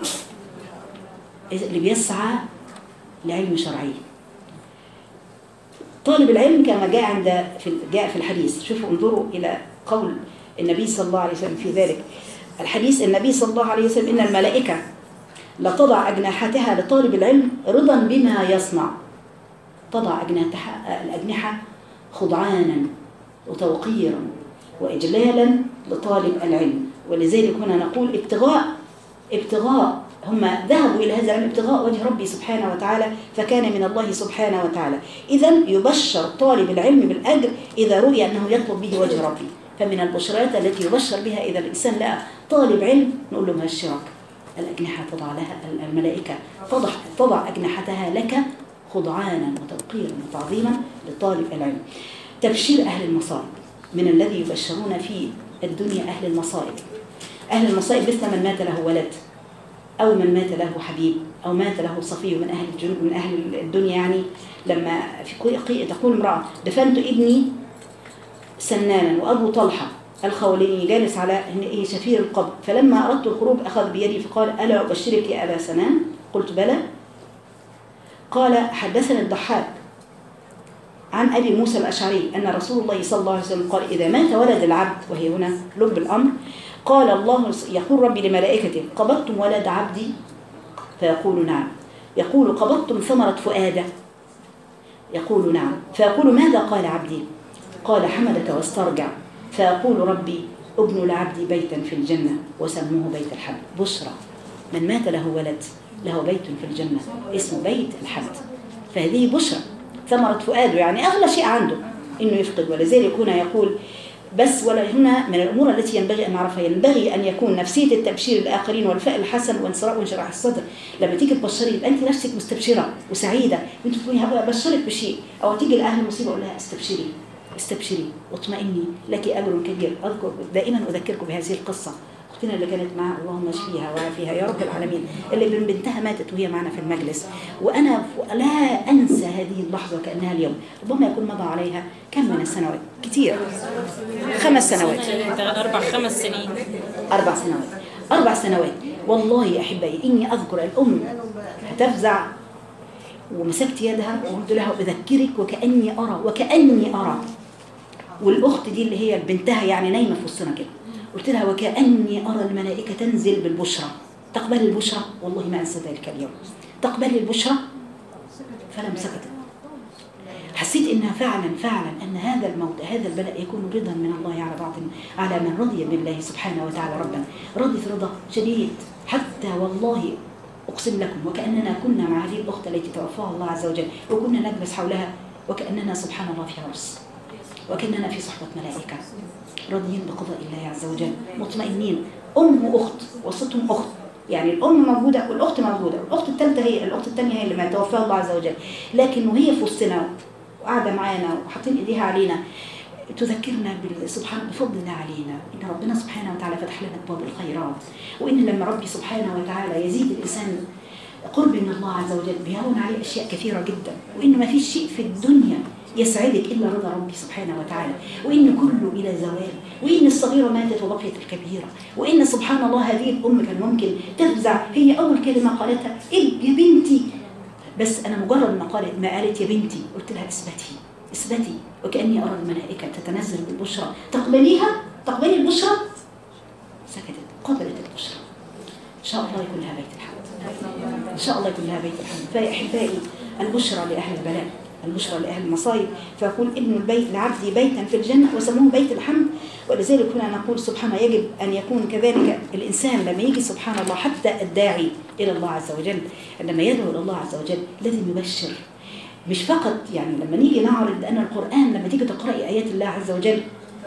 اللي بيسعى لعلم شرعي. طالب العلم كما جاء عند في جاء في الحديث. شوفوا انظروا إلى قول النبي صلى الله عليه وسلم في ذلك الحديث. النبي صلى الله عليه وسلم إن الملائكة لتضع أجنحتها لطالب العلم رضا بما يصنع. تضع أجنحتها الأجنحة خضعانا وتوقيرا وإجلالا لطالب العلم. ولذلك هنا نقول ابتغاء ابتغاء هم ذهبوا إلى هذا العلم ابتغاء وجه ربي سبحانه وتعالى فكان من الله سبحانه وتعالى. إذن يبشر طالب العلم بالأجر إذا رؤي أنه يطلب به وجه ربي. فمن البشرات التي يبشر بها إذا الإنسان لقى طالب علم نقول له مبشرك الأجنحة تضع لها الملائكة تضع, تضع أجنحتها لك خضعانا وتوقيرا وتعظيما لطالب العلم. تبشير أهل المصائب من الذي يبشرون في الدنيا أهل المصائب. أهل المصائب مثل من مات له ولد أو من مات له حبيب أو مات له صفي من أهل الجنوب من أهل الدنيا. يعني لما في تقول امرأة دفنت ابني سنانا وأبو طلحة الخولي جالس على شفير القبر فلما أردت الخروج أخذ بيدي فقال ألا أبشرك يا أبا سنان؟ قلت بلى. قال حدثنا الضحاك عن أبي موسى الأشعري أن رسول الله صلى الله عليه وسلم قال إذا مات ولد العبد وهي هنا لب الأمر قال الله يقول ربي لملائكته قبضتم ولد عبدي فيقول نعم. يقول قبضتم ثمرة فؤاده يقول نعم. فيقول ماذا قال عبدي؟ قال حمدك واسترجع. فيقول ربي ابن لعبدي بيتا في الجنة وسموه بيت الحمد. بشرى من مات له ولد له بيت في الجنة اسمه بيت الحمد. فهذه بشرى ثمرة فؤاده يعني أغلى شيء عنده إنه يفقد. ولذلك هنا يقول بس ولا هنا من الأمور التي ينبغي أن نعرفها ينبغي أن يكون نفسية التبشير الآخرين والفاء الحسن وانصراء وانشراح الصدر. لما تيجي تبشري يبقى أنت نفسك مستبشرة وسعيدة وأنت تقولي هبقى أبشرك بشيء أو تيجي لأهل المصيبة أقول لها استبشري استبشري واطمئني لك أجر كبير. أذكر دائما أذكركم بهذه القصة أختنا اللي كانت معها اللهم اشفيها وعافيها يا رب العالمين اللي بنتها ماتت وهي معنا في المجلس وأنا لا أنسى هذه اللحظة كأنها اليوم. ربما يكون مضى عليها كم من السنوات كتير خمس سنوات أربع خمس سنين أربع سنوات أربع سنوات والله يا أحبائي إني أذكر الأم هتفزع ومسكت يدها وقلت لها أذكرك وكأني أرى وكأني أرى. والأخت دي اللي هي بنتها يعني نايمة في وسطنا كده قلت لها وكأني أرى الملائكة تنزل بالبشرى. تقبلي البشرى؟ والله ما أنسى ذلك اليوم. تقبلي البشرى؟ فلم سكت. حسيت إنها فعلا فعلا أن هذا الموت هذا البلاء يكون رضا من الله على بعض على من رضي بالله سبحانه وتعالى ربا رضيت رضا شديد حتى والله أقسم لكم وكأننا كنا مع هذه الأخت التي توفاها الله عز وجل وكنا نجلس حولها وكأننا سبحان الله في عرس وكأننا في صحبة ملائكة راضيين بقضاء الله عز وجل مطمئنين. أم وأخت وسطهم أخت يعني الأم موجودة والأخت موجودة والأخت الثالثة هي الأخت الثانية هي اللي ما توفاها الله عز وجل لكن وهي في وسطنا وقاعدة معانا وحاطين إيديها علينا تذكرنا سبحان بفضل الله علينا إن ربنا سبحانه وتعالى فتح لنا أبواب الخيرات وإن لما ربي سبحانه وتعالى يزيد الإنسان قرب من الله عز وجل بيهون عليه أشياء كثيرة جدا وإن ما فيش شيء في الدنيا يسعدك إلا رضا ربي سبحانه وتعالى وإن كله إلى زوال وإن الصغيرة ماتت وبقيت الكبيرة وإن سبحان الله هذه الأم كان ممكن تفزع هي أول كلمة قالتها إيه يا بنتي بس أنا مجرد ما قالت ما قالت يا بنتي قلت لها اثبتي اثبتي وكأني أرى الملائكة تتنزل بالبشرى تقبليها تقبلي البشرى. سكتت قبلت البشرى. إن شاء الله يكون لها بيت الحمد إن شاء الله يكون لها بيت الحمد. فيا أحبائي البشرى لأهل البلاء البشرى لأهل المصائب. فيقول ابن البيت لعبدي بيتا في الجنة وسموه بيت الحمد. ولذلك هنا نقول سبحانه يجب أن يكون كذلك الإنسان لما يجي سبحان الله، حتى الداعي إلى الله عز وجل عندما يدعو إلى الله عز وجل لازم يبشر، مش فقط يعني لما نيجي نعرض، لأن القرآن لما تيجي تقرأي آيات الله عز وجل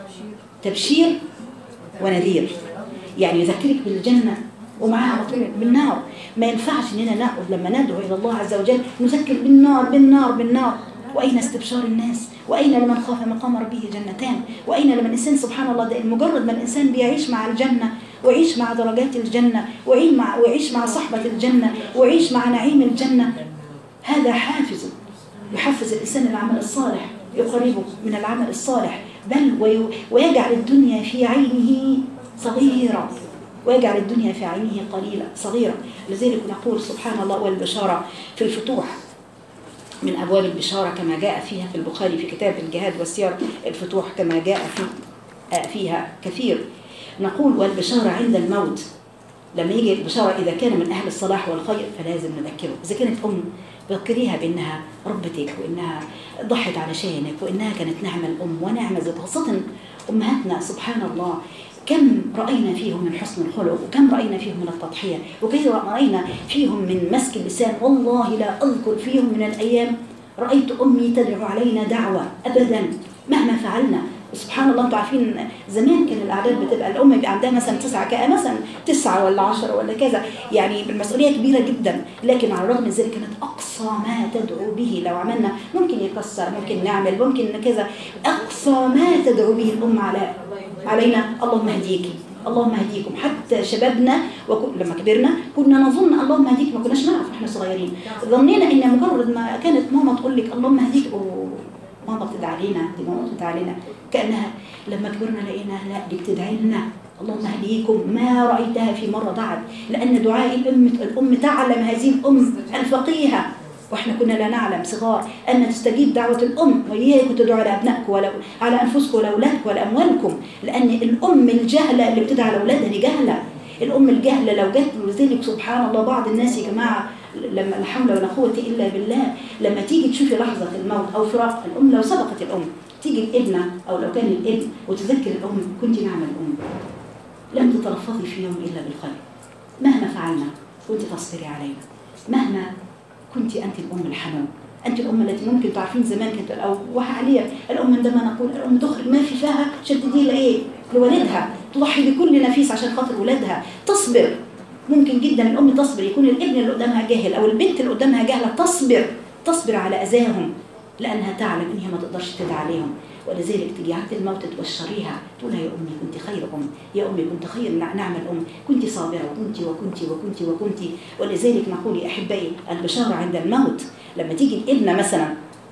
تبشير ونذير، يعني يذكرك بالجنة ومعها على طول بالنار. ما ينفعش اننا نقعد لما ندعو الى الله عز وجل نذكر بالنار بالنار بالنار. واين استبشار الناس؟ واين لمن خاف مقام ربه جنتان؟ واين لمن الانسان سبحان الله ده مجرد ما الانسان بيعيش مع الجنه ويعيش مع درجات الجنه ويعيش مع ويعيش مع صحبه الجنه ويعيش مع نعيم الجنه، هذا حافز يحفز الانسان العمل الصالح، يقربه من العمل الصالح، بل ويجعل الدنيا في عينه صغيره، ويجعل الدنيا في عينه قليلة صغيرة. لذلك نقول سبحان الله والبشارة في الفتوح من أبواب البشارة كما جاء فيها في البخاري في كتاب الجهاد والسير، الفتوح كما جاء في فيها كثير. نقول والبشارة عند الموت، لما يجي البشارة إذا كان من أهل الصلاح والخير فلازم نذكره. إذا كانت أم ذكريها بأنها ربتك وإنها ضحت علشانك وإنها كانت نعمة الأم ونعمة زوج، خاصة أمهاتنا سبحان الله كم رأينا فيهم من حسن الخلق، وكم رأينا فيهم من التضحية، وكيف رأينا فيهم من مسك اللسان. والله لا أذكر فيهم من الأيام رأيت أمي تدعو علينا دعوة أبدا مهما فعلنا. سبحان الله انتوا عارفين زمان كان الأعداد بتبقى الأم بيبقى عندها مثلا تسعة كأ مثلا تسعة ولا عشرة ولا كذا، يعني بالمسؤولية كبيرة جدا، لكن على الرغم من ذلك كانت أقصى ما تدعو به لو عملنا ممكن يكسر ممكن نعمل ممكن كذا، أقصى ما تدعو به الأم على علينا اللهم اهديكي اللهم اهديكم. حتى شبابنا لما كبرنا كنا نظن اللهم اهديك، ما كناش نعرف احنا صغيرين، ظنينا ان مجرد ما كانت ماما تقول لك اللهم اهديك ماما بتدعي علينا، دي ماما بتدعي علينا، كانها لما كبرنا لقينا لا دي بتدعي لنا اللهم اهديكم. ما رايتها في مره دعت، لان دعاء الام الام تعلم هذه الام الفقيهه، واحنا كنا لا نعلم صغار ان تستجيب دعوه الام، وهي كنت تدعو على ابنائكم ولا على انفسكم ولا اولادكم ولا اموالكم، لان الام الجهله اللي بتدعي على اولادها دي جهله. الام الجهله لو جت، لذلك سبحان الله بعض الناس يا جماعه لما لا حول ولا قوه الا بالله، لما تيجي تشوفي لحظه الموت او فراق الام، لو سبقت الام تيجي الابنه او لو كان الابن وتذكر الام كنت نعمه الام، لم تتلفظي في يوم الا بالخير، مهما فعلنا كنت تصبري علينا، مهما كنت أنت الأم الحنون، أنت الأم التي ممكن تعرفين زمان كانت أو وحاليا الأم عندما نقول الأم تخرج ما في فيها شددي لإيه لولدها، تضحي بكل نفيس عشان خاطر ولادها، تصبر. ممكن جدا الأم تصبر، يكون الابن اللي قدامها جاهل أو البنت اللي قدامها جاهلة، تصبر تصبر على أذاهم لأنها تعلم إنها ما تقدرش تدعي عليهم. ولذلك تيجي عند الموت تبشريها تقولها يا أمي كنت خير أم، يا أمي كنت خير نعم الأم، كنت صابرة وكنت وكنت وكنت وكنت. ولذلك نقول يا أحبائي البشارة عند الموت، لما تيجي الابنة مثلا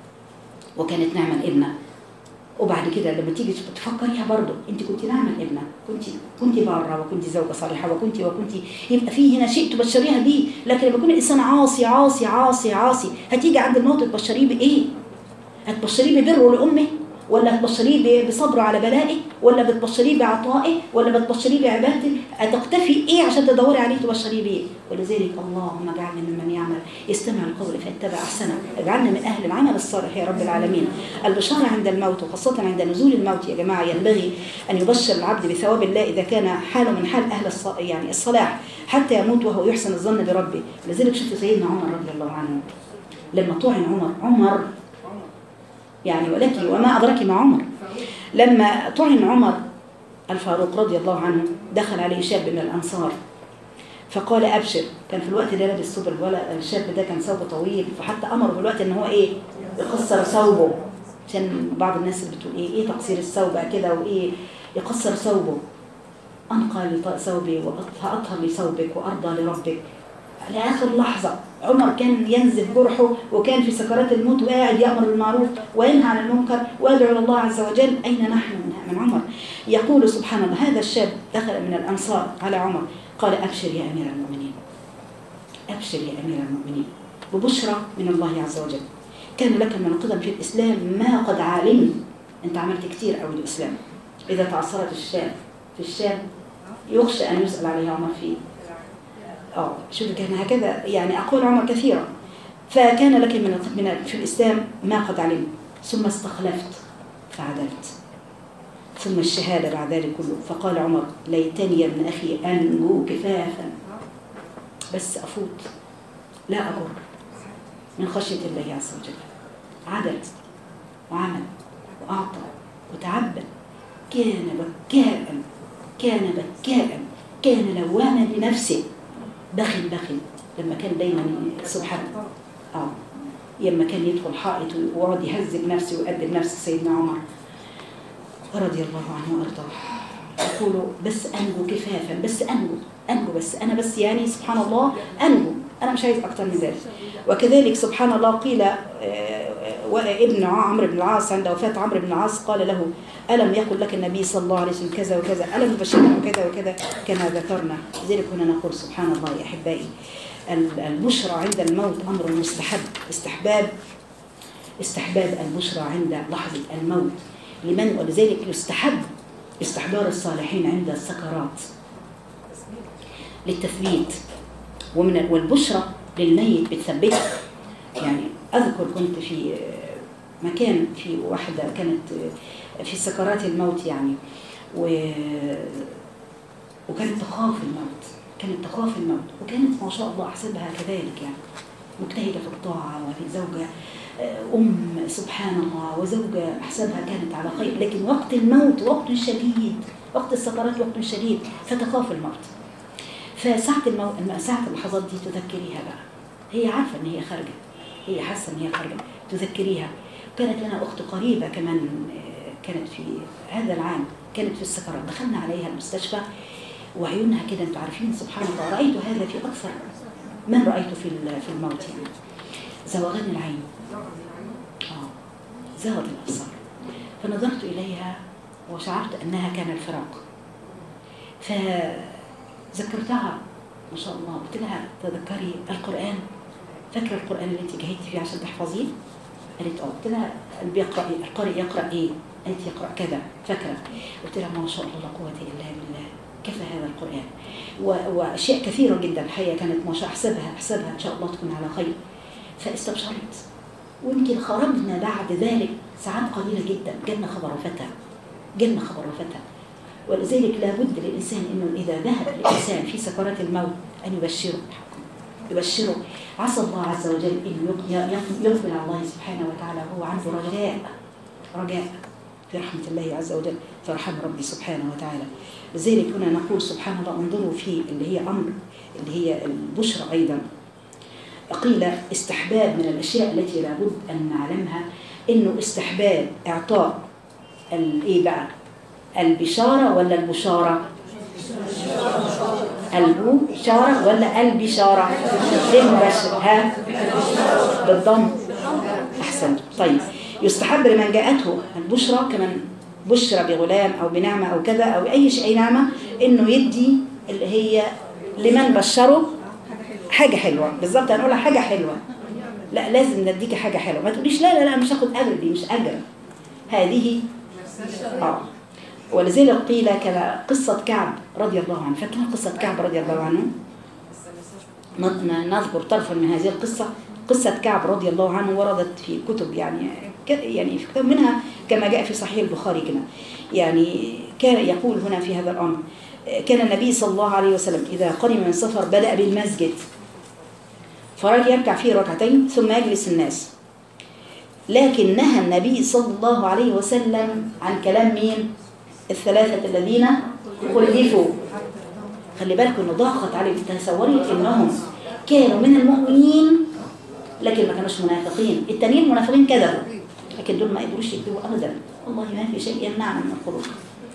وكانت نعمة الابنة، وبعد كده لما تيجي تفكريها برضه انت كنت نعمة الابنة، كنت كنت بارة وكنت زوجة صالحة وكنت وكنت، يبقى في هنا شيء تبشريها بيه. لكن لما يكون الإنسان عاصي عاصي عاصي عاصي، هتيجي عند الموت تبشريه بإيه؟ هتبشريه ببره لأمه، ولا بتبشريه بصبره على بلائه، ولا بتبشريه بعطائه، ولا بتبشريه بعبادته؟ هتختفي ايه عشان تدوري عليه تبشريه بيه؟ ولذلك اللهم اجعلنا ممن يعمل يستمع القول فيتبع احسنه، اجعلنا من اهل العمل الصالح يا رب العالمين. البشاره عند الموت وخاصه عند نزول الموت يا جماعه ينبغي ان يبشر العبد بثواب الله اذا كان حاله من حال اهل الص... يعني الصلاح حتى يموت وهو يحسن الظن بربه. لذلك شوف سيدنا عمر رضي الله عنه لما طعن عمر عمر يعني ولك وما أدرك مع عمر، لما طعن عمر الفاروق رضي الله عنه دخل عليه شاب من الأنصار فقال أبشر. كان في الوقت ده لابس ثوب، ولا الشاب ده كان ثوبه طويل، فحتى أمره في الوقت إن هو إيه يقصر ثوبه، عشان بعض الناس اللي بتقول إيه إيه تقصير الثوب كده وإيه يقصر ثوبه. أنقى لثوبي وأطهر لثوبك وأرضى لربك. لآخر لحظة عمر كان ينزف جرحه وكان في سكرات الموت وقاعد يأمر بالمعروف وينهى عن المنكر ويدعو إلى الله عز وجل. أين نحن من عمر؟ يقول سبحان الله هذا الشاب دخل من الأنصار على عمر قال أبشر يا أمير المؤمنين، أبشر يا أمير المؤمنين ببشرى من الله عز وجل. كان لك من القدم في الإسلام ما قد علمت، أنت عملت كتير قوي الإسلام. إذا تعصرت الشام في الشام يخشى أن يسأل عليها عمر فيه. اه شوف كان هكذا يعني أقول عمر كثيرا. فكان لك من من في الإسلام ما قد علمت، ثم استخلفت فعدلت، ثم الشهادة بعد ذلك كله. فقال عمر ليتني يا ابن أخي أنجو كفافا، بس أفوت لا أجر من خشية الله عز وجل. عدل وعمل وأعطى وتعبد، كان بكاء كان بكاء كان لواما لنفسه، بخل بخل لما كان دايما سبحان اه لما كان يدخل حائط ويقعد يهذب نفسه ويؤدب نفسه. سيدنا عمر رضي الله عنه وارضاه يقولوا بس أنجو كفافا، بس أنجو أنجو بس أنا بس يعني سبحان الله أنجو، أنا مش عايز أكتر من ذلك. وكذلك سبحان الله قيل ابن عمرو بن العاص عند وفاة عمرو بن العاص قال له ألم يقل لك النبي صلى الله عليه وسلم كذا وكذا، ألم يبشرنا كذا وكذا كما ذكرنا. لذلك هنا نقول سبحان الله يا أحبائي البشرى عند الموت أمر مستحب، استحباب استحباب البشرى عند لحظة الموت لمن، ولذلك يستحب استحضار الصالحين عند السكرات للتثبيت، ومن والبشرى للميت بتثبته. يعني أذكر كنت في مكان في واحدة كانت في سكرات الموت يعني و... وكانت تخاف الموت، كانت تخاف الموت، وكانت ما شاء الله أحسبها كذلك يعني مجتهدة في الطاعة وفي زوجة أم سبحان الله، وزوجة أحسبها كانت على خير، لكن وقت الموت وقت شديد، وقت السكرات وقت شديد، فتخاف الموت. فساعة الموت ساعة اللحظات دي تذكريها بقى، هي عارفة إن هي خارجة، هي حاسة إن هي خارجة، تذكريها. كانت لنا أخت قريبة كمان كانت في هذا العام كانت في السكرات، دخلنا عليها المستشفى وعيونها كده انتوا عارفين سبحان الله، رأيت هذا في أكثر من رأيته في في الموت يعني زوغان العين، آه زاغت الأبصار. فنظرت إليها وشعرت أنها كان الفراق، فذكرتها ما شاء الله، قلت لها تذكري القرآن، فاكرة القرآن اللي انت جهدتي فيه عشان تحفظيه؟ قالت اه. قلت لها بيقرأ القارئ يقرأ ايه؟ قالت يقرأ كذا، فاكرة؟ قلت لها ما شاء الله لا قوة إلا بالله، كفى هذا القرآن. وأشياء كثيرة جدا الحقيقة كانت ما شاء أحسبها أحسبها إن شاء الله تكون على خير. فاستبشرت، ويمكن خرجنا بعد ذلك ساعات قليلة جدا جالنا خبر وفتى، جالنا خبر وفتى. ولذلك لابد للإنسان إنه إذا ذهب الإنسان في سكرات الموت أن يبشره يبشره عسى الله عز وجل إنه يقبل على الله سبحانه وتعالى وهو عنده رجاء رجاء في رحمة الله عز وجل، في رحمة ربي سبحانه وتعالى. لذلك هنا نقول سبحان الله انظروا في اللي هي أمر اللي هي البشرى أيضا. قيل استحباب من الأشياء التي لابد أن نعلمها إنه استحباب إعطاء الإيه بقى البشارة ولا البشارة؟ البشارة ولا البشارة؟ ليه مباشر؟ ها بالضم أحسن. طيب يستحب لمن جاءته البشرى كمان بشرى بغلام أو بنعمة أو كذا أو أي شيء نعمة إنه يدي اللي هي لمن بشره حاجة حلوة. بالضبط هنقولها حاجة حلوة، لا لازم نديك حاجة حلوة، ما تقوليش لا لا لا مش هاخد أجر، دي مش أجر هذه آه. ولذلك قيل كما قصة كعب رضي الله عنه، فاكرين قصة كعب رضي الله عنه؟ نذكر طرفا من هذه القصة. قصة كعب رضي الله عنه وردت في كتب يعني يعني في كتاب منها كما جاء في صحيح البخاري كما يعني كان يقول هنا في هذا الأمر كان النبي صلى الله عليه وسلم إذا قدم من سفر بدأ بالمسجد فرجع يركع فيه ركعتين ثم يجلس الناس، لكن نهى النبي صلى الله عليه وسلم عن كلام مين؟ الثلاثة الذين خلفوا. خلي بالك انه ضاقت عليهم، تصوري انهم كانوا من المؤمنين لكن ما كانوش منافقين، التانيين منافقين كذبوا لكن دول ما قدروش يكذبوا ابدا، والله ما في شيء يمنعنا من الخروج.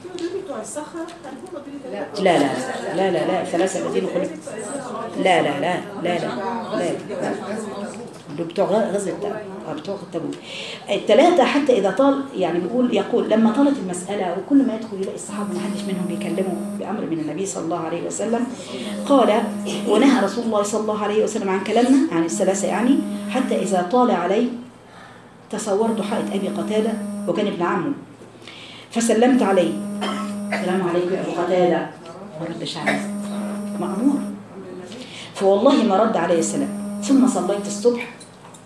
لا لا لا لا لا الثلاثة الذين خلفوا لا لا لا لا لا لا دول بتوع غزوة بتوع تبوك الثلاثة. حتى إذا طال يعني بيقول يقول لما طالت المسألة وكل ما يدخل يلاقي الصحابة ما حدش منهم بيكلموا بأمر من النبي صلى الله عليه وسلم قال ونهى رسول الله صلى الله عليه وسلم عن كلامنا عن الثلاثة يعني حتى إذا طال علي تصورت حائط أبي قتادة وكان ابن عمه فسلمت عليه السلام عليكم يا أبو قتادة ما ردش عليه مأمور، فوالله ما رد عليه السلام. ثم صليت الصبح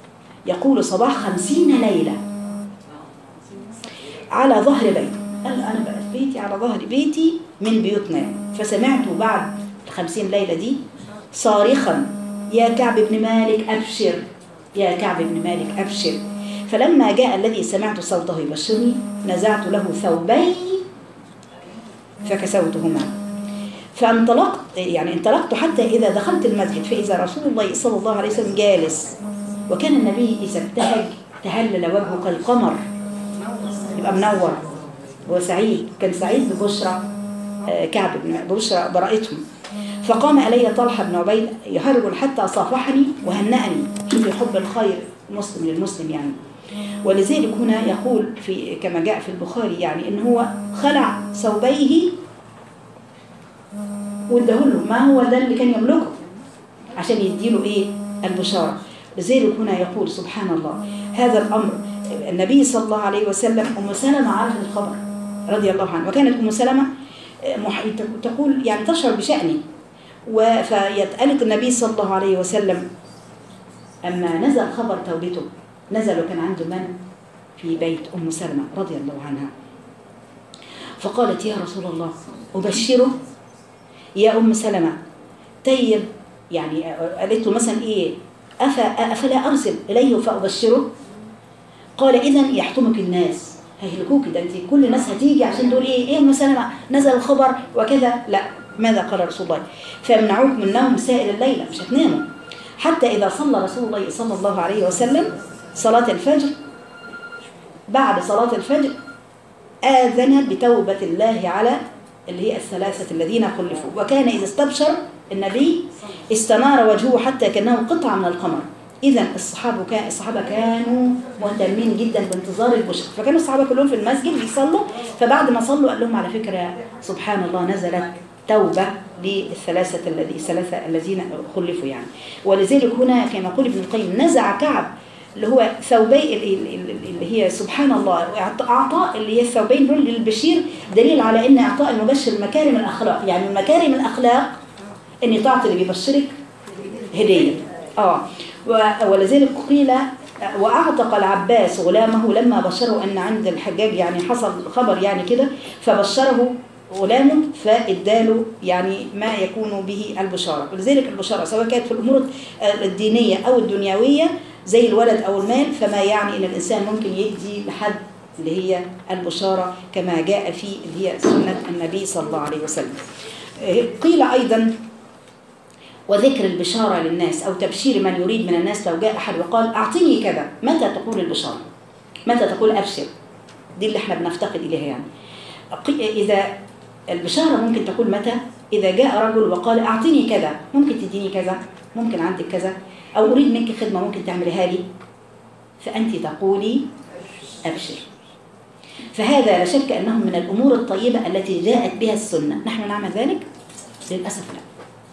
يقول صباح خمسين ليلة على ظهر بيتي. قال أنا بقى في بيتي على ظهر بيتي من بيوتنا، فسمعت بعد الخمسين ليلة دي صارخا يا كعب بن مالك أبشر، يا كعب بن مالك أبشر. فلما جاء الذي سمعت صوته يبشرني نزعت له ثوبي فكسوتهما، فانطلقت يعني انطلقت حتى إذا دخلت المسجد فإذا رسول الله صلى الله عليه وسلم جالس، وكان النبي إذا ابتهج تهلل وجهه كالقمر، يبقى منور وسعيد، كان سعيد ببشرى كعب ببشرى براءتهم. فقام إلي طلحة بن عبيد يهرول حتى صافحني وهنأني، شوف حب الخير المسلم للمسلم يعني. ولذلك هنا يقول في كما جاء في البخاري يعني إن هو خلع ثوبيه وادهله، ما هو ده اللي كان يملكه عشان يديله إيه البشارة. لذلك هنا يقول سبحان الله هذا الأمر. النبي صلى الله عليه وسلم أم سلمة عرفت الخبر رضي الله عنها، وكانت أم سلمة تقول يعني تشعر بشأني، فيتقالت النبي صلى الله عليه وسلم أما نزل خبر توبته نزل وكان عنده من في بيت أم سلمة رضي الله عنها، فقالت يا رسول الله أبشره يا أم سلمة طيب، يعني قالت له مثلا إيه أفلا أرسل إليه فأبشره؟ قال إذن يحتمك الناس هيهلكوك، ده انت كل الناس هتيجي عشان تقول ايه ايه أم سلمة نزل الخبر وكذا. لا، ماذا قال رسول الله؟ فيمنعوك من النوم سائر الليلة، مش هتناموا حتى إذا صلى رسول الله صلى الله عليه وسلم صلاة الفجر، بعد صلاة الفجر آذن بتوبة الله على اللي هي الثلاثة الذين خلفوا، وكان إذا استبشر النبي استنار وجهه حتى كأنه قطعة من القمر. إذن الصحابة كان الصحابة كانوا مهتمين جدا بانتظار البشر، فكانوا الصحابة كلهم في المسجد بيصلوا، فبعد ما صلوا قال لهم على فكرة سبحان الله نزلت توبة للثلاثة الذي الثلاثة الذين خلفوا يعني. ولذلك هنا كما يقول ابن القيم نزع كعب اللي هو ثوبي اللي هي سبحان الله أعطاء اللي هي الثوبين دول للبشير، دليل على أن إعطاء المبشر مكارم الأخلاق، يعني من مكارم الأخلاق أن تعطي اللي بيبشرك هدية. آه ولذلك قيل وأعتق العباس غلامه لما بشره أن عند الحجاج يعني حصل خبر يعني كده، فبشره غلامه فإداله يعني ما يكون به البشارة. ولذلك البشارة سواء كانت في الأمور الدينية أو الدنيوية زي الولد أو المال، فما يعني أن الإنسان ممكن يدي لحد اللي هي البشارة كما جاء في اللي هي سنة النبي صلى الله عليه وسلم. قيل أيضا وذكر البشارة للناس أو تبشير من يريد من الناس، لو جاء أحد وقال أعطيني كذا، متى تقول البشارة؟ متى تقول أبشر؟ دي اللي احنا بنفتقد إليها يعني. إذا البشارة ممكن تقول متى؟ إذا جاء رجل وقال أعطيني كذا، ممكن تديني كذا، ممكن عندك كذا، أو أريد منك خدمة ممكن تعملها لي، فأنت تقولي أبشر. فهذا لا شك أنه من الأمور الطيبة التي جاءت بها السنة. نحن نعمل ذلك؟ للأسف لا.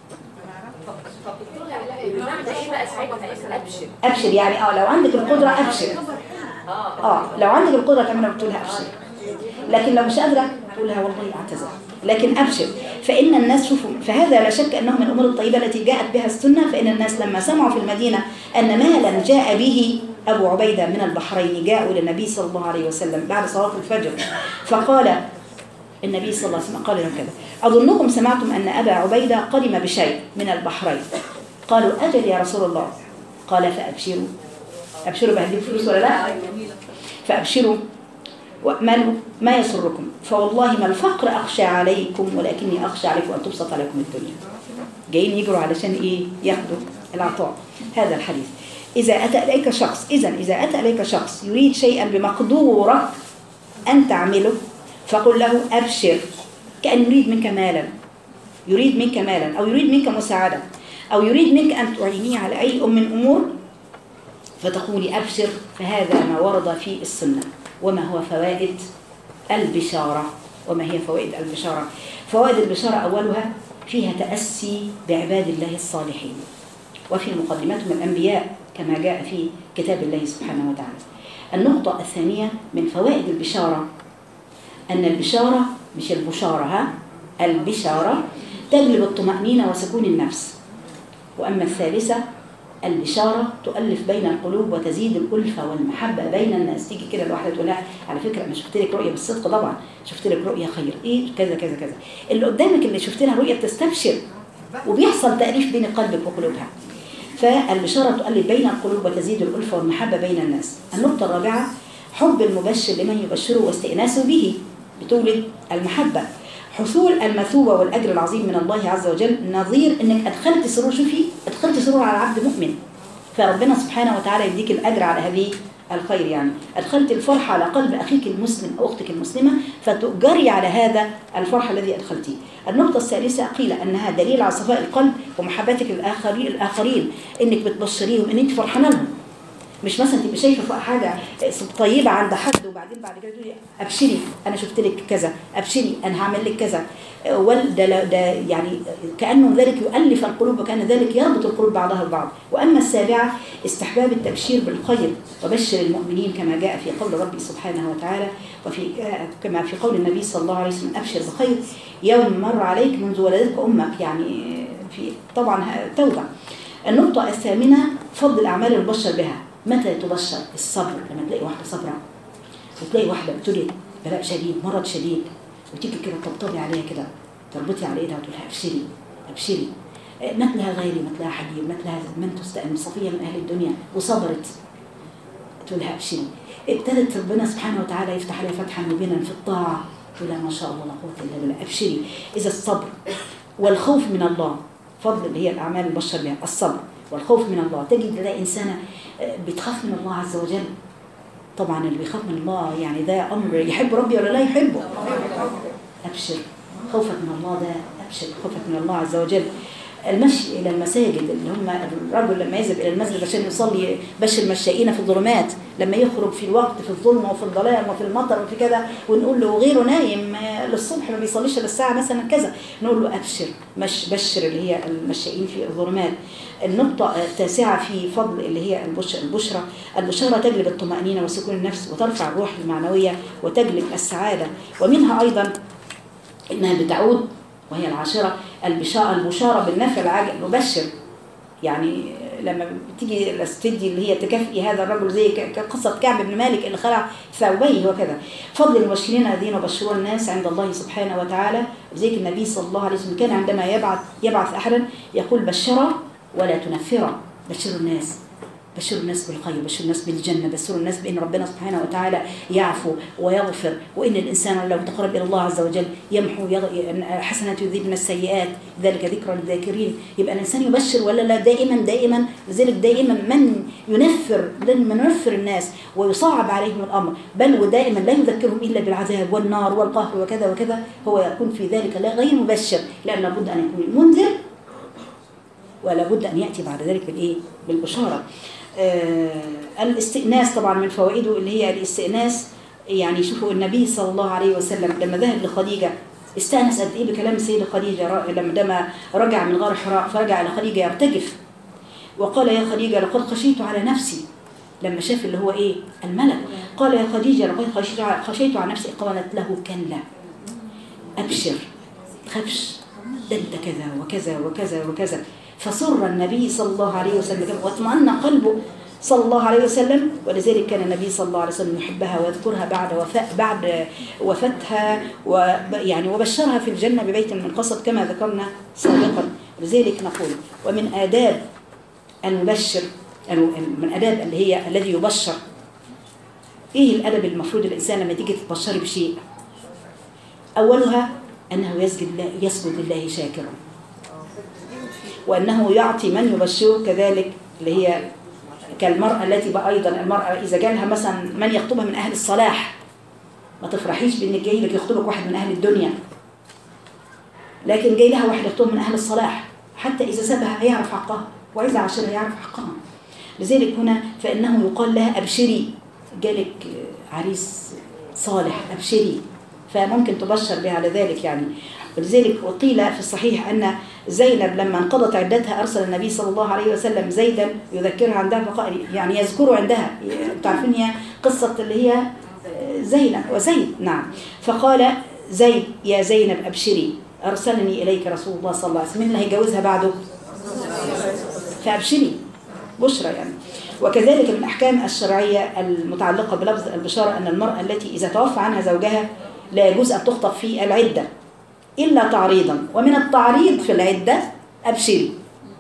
أبشر يعني اه لو عندك القدرة أبشر، اه لو عندك القدرة تعملها بتقولها أبشر، لكن لو مش قادرة تقولها والله أعتذر، لكن أبشر. فإن الناس شوفوا، فهذا لا شك أنه من الأمور الطيبة التي جاءت بها السنة. فإن الناس لما سمعوا في المدينة أن مالا جاء به أبو عبيدة من البحرين جاءوا للنبي صلى الله عليه وسلم بعد صلاة الفجر، فقال النبي صلى الله عليه وسلم قال لهم كذا أظنكم سمعتم أن أبا عبيدة قدم بشيء من البحرين. قالوا أجل يا رسول الله. قال فأبشروا، أبشروا بهديهم فلوس ولا لا؟ فأبشروا وأملوا ما يسركم، فوالله ما الفقر أخشى عليكم ولكني أخشى عليكم أن تبسط عليكم الدنيا. جايين يجروا علشان إيه؟ ياخدوا العطاء. هذا الحديث. إذا أتى إليك شخص إذن إذا أتى إليك شخص يريد شيئا بمقدورك أن تعمله فقل له أبشر، كأن يريد منك مالا، يريد منك مالا أو يريد منك مساعدة أو يريد منك أن تعينيه على أي أم من أمور، فتقولي أبشر. فهذا ما ورد في السنة. وما هو فوائد البشارة؟ وما هي فوائد البشارة؟ فوائد البشارة أولها فيها تأسي بعباد الله الصالحين، وفي مقدمتهم الأنبياء كما جاء في كتاب الله سبحانه وتعالى. النقطة الثانية من فوائد البشارة أن البشارة مش البشارة ها البشارة تجلب الطمأنينة وسكون النفس. وأما الثالثة البشارة تؤلف بين القلوب وتزيد الألفة والمحبة بين الناس. تيجي كده الواحدة تقول لها على فكرة أنا شفت لك رؤية بالصدق، طبعا شفت لك رؤية خير، إيه كذا كذا كذا، اللي قدامك اللي شفت لها رؤية بتستبشر وبيحصل تأليف بين قلبك وقلوبها. فالبشارة تؤلف بين القلوب وتزيد الألفة والمحبة بين الناس. النقطة الرابعة حب المبشر لمن يبشره واستئناسه به بتولد المحبة. حصول المثوبة والأجر العظيم من الله عز وجل نظير إنك أدخلت سرور، شوفي أدخلت سرور على عبد مؤمن، فربنا سبحانه وتعالى يديك الأجر على هذه الخير. يعني أدخلت الفرحة على قلب أخيك المسلم أو أختك المسلمة فتؤجري على هذا الفرح الذي أدخلتيه. النقطة الثالثة قيل أنها دليل على صفاء القلب ومحبتك للآخرين الآخرين إنك بتبشريهم إن أنت فرحانة لهم، مش مثلا تبقى شايفه فوق حاجه طيبه عند حد وبعدين بعد كده تقولي ابشري انا شفت لك كذا، ابشري انا هعمل لك كذا، ده ده يعني كانه ذلك يؤلف القلوب وكان ذلك يربط القلوب بعضها البعض. واما السابعه استحباب التبشير بالخير وبشر المؤمنين كما جاء في قول ربي سبحانه وتعالى وفي كما في قول النبي صلى الله عليه وسلم ابشر بخير يوم مر عليك منذ ولدتك امك، يعني في طبعا توبه. النقطه الثامنه فضل الاعمال المبشر بها. متى تبشر؟ الصبر. لما تلاقي واحدة صبرة وتلاقي واحدة ابتلت بلاء شديد مرض شديد وتيجي كده تطبطبي عليها كده تربطي على ايدها وتقول لها ابشري ابشري، مثلها غالي مثلها حبيب مثلها من تستأم صفية من أهل الدنيا وصبرت تقول لها ابشري. ابتدت ربنا سبحانه وتعالى يفتح عليها فتحا مبينا في الطاعة تقول لها ما شاء الله لا قوة إلا بالله ابشري. إذا الصبر والخوف من الله فضل اللي هي الأعمال المبشر بها الصبر والخوف من الله. تجد تلاقي إنسانة بتخاف من الله عز وجل. طبعا اللي بيخاف من الله يعني ده أمر يحب ربي ولا لا يحبه؟ أبشر خوفك من الله ده أبشر خوفك من الله عز وجل. المشي إلى المساجد اللي هم الرجل لما يذهب إلى المسجد عشان يصلي بشر المشائين في الظلمات، لما يخرج في الوقت في الظلمة وفي الظلام وفي المطر وفي كذا ونقول له غيره نايم للصبح ما بيصليش للساعة مثلا كذا نقول له أبشر مش بشر اللي هي المشائين في الظلمات. النقطة التاسعة في فضل اللي هي البشرة. البشارة تجلب الطمأنينة وسكون النفس وترفع الروح المعنوية وتجلب السعادة. ومنها أيضا إنها بتعود وهي العاشرة البشارة البشارة بالنفع العاجل مبشر. يعني لما بتيجي الاستدي اللي هي تكافئي هذا الرجل زي قصة كعب بن مالك اللي خلع ثوبيه وكذا. فضل المبشرين الذين يبشرون الناس عند الله سبحانه وتعالى. زي النبي صلى الله عليه وسلم كان عندما يبعث يبعث أحدا يقول بشرا ولا تنفرا. بشروا الناس بشروا الناس بالخير، بشروا الناس بالجنة، بشروا الناس بأن ربنا سبحانه وتعالى يعفو ويغفر، وإن الإنسان لو تقرب إلى الله عز وجل يمحو حسنات يذهب من السيئات ذلك ذكرى للذاكرين. يبقى الإنسان يبشر ولا لا؟ دائما دائما. لذلك دائما من ينفر من ينفر الناس ويصعب عليهم الأمر بل ودائما لا يذكرهم إلا بالعذاب والنار والقهر وكذا وكذا هو يكون في ذلك لا غير مبشر، لأن لابد أن يكون منذر ولا بد أن يأتي بعد ذلك بالإيه؟ بالبشارة. آه الاستئناس طبعا من فوائده اللي هي الاستئناس. يعني شوفوا النبي صلى الله عليه وسلم لما ذهب لخديجة استأنس قد إيه بكلام السيدة خديجة لما رجع من غار حراء فرجع إلى خديجة يرتجف وقال يا خديجة لقد خشيت على نفسي لما شاف اللي هو إيه الملك. قال يا خديجة لقد خشيت على نفسي. قالت له كلا أبشر خفش ده أنت كذا وكذا وكذا وكذا. فسر النبي صلى الله عليه وسلم واطمأن قلبه صلى الله عليه وسلم. ولذلك كان النبي صلى الله عليه وسلم يحبها ويذكرها بعد وفاء بعد وفاتها ويعني وبشرها في الجنة ببيت من قصب كما ذكرنا سابقا. لذلك نقول ومن آداب المبشر من آداب اللي هي الذي يبشر. إيه الأدب المفروض الإنسان لما تيجي تبشري بشيء؟ أولها أنه يسجد لله يسجد لله شاكرا، وأنه يعطي من يبشره كذلك اللي هي كالمرأة التي بقى أيضا المرأة إذا جالها مثلا من يخطبها من أهل الصلاح ما تفرحيش بأنك جاي لك يخطبك واحد من أهل الدنيا، لكن جاي لها واحد يخطبها من أهل الصلاح حتى إذا سابها هيعرف حقها وإذا عاشرها يعرف حقها. لذلك هنا فإنه يقال لها أبشري جالك عريس صالح أبشري، فممكن تبشر بها على ذلك يعني. ولذلك وقيل في الصحيح أن زينب لما انقضت عدتها أرسل النبي صلى الله عليه وسلم زيدا يذكرها عندها فقال يعني يذكره عندها. تعرفين هي قصة اللي هي زينب وزيد نعم. فقال زيد يا زينب أبشري أرسلني إليك رسول الله صلى الله عليه وسلم. من اللي هيجوزها بعده؟ فأبشري بشرى يعني. وكذلك من الأحكام الشرعية المتعلقة بلفظ البشارة أن المرأة التي إذا توفى عنها زوجها لا يجوز أن تخطب في العدة إلا تعريضا. ومن التعريض في العدة أبشري،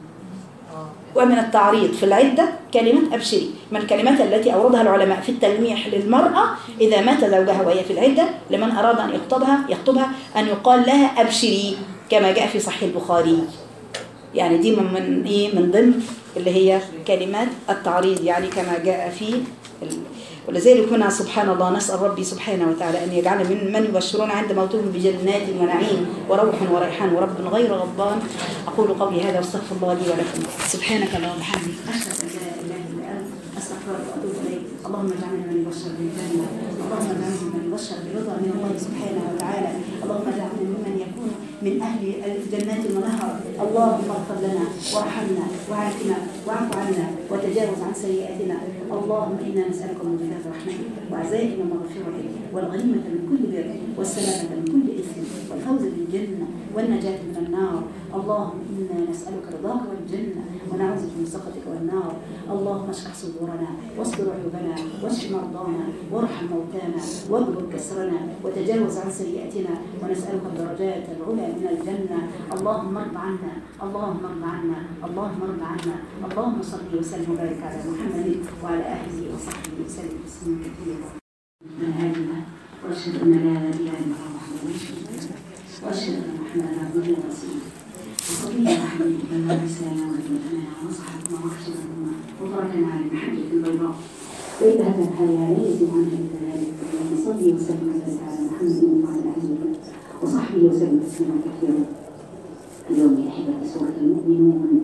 ومن التعريض في العدة كلمة أبشري، من الكلمات التي أوردها العلماء في التلميح للمرأة إذا مات زوجها وهي في العدة لمن أراد أن يخطبها يخطبها أن يقال لها أبشري كما جاء في صحيح البخاري. يعني دي من إيه من ضمن اللي هي كلمات التعريض يعني كما جاء في ال... ولذلك هنا سبحان الله نسأل ربي سبحانه وتعالى أن يجعل من من يبشرون عند موتهم بجنات ونعيم وروح وريحان ورب غير غضبان. أقول قولي هذا واستغفر الله لي ولكم. سبحانك اللهم وبحمدك أشهد أن لا إله إلا أنت أستغفرك وأتوب إليك. اللهم اجعلنا من يبشر بالجنة، اللهم اجعلنا من يبشر برضا من الله سبحانه وتعالى، اللهم اجعلنا ممن يكون من أهل الجنات ونهر. اللهم اغفر لنا وارحمنا وعافنا واعف عنا وتجاوز عن سيئاتنا. اللهم إنا نسألك موجبات رحمتك وعزائم مغفرتك والغنيمة من كل بر والسلامة من كل إثم والفوز بالجنة والنجاة من النار. اللهم إنا نسألك رضاك والجنة ونعوذ بك من سخطك والنار. اللهم اشرح صدورنا واستر عيوبنا واشف مرضانا وارحم موتانا واجبر كسرنا وتجاوز عن سيئاتنا ونسألك الدرجات العلى من الجنة. اللهم ارض عنا، اللهم ارض عنا، اللهم ارض عنا. اللهم صل وسلم وبارك على محمد وعلى آله وصحبه وسلم تسليما كثيرا. من هذه واشهد ان لا اله الا الله وحده لا شريك له واشهد ان محمدا عبده ورسوله وصفيه وحبيبه من الرساله والامانه ونصحه ومرشدا وتركنا على المحجه البيضاء وإلى هذا الحال لا يزيد عنها إلا ذلك. صلي وسلم وبارك على محمد وعلى آله وصحبه وسلم تسليما كثيرا. اليوم يا أحبتي سورة المؤمنون.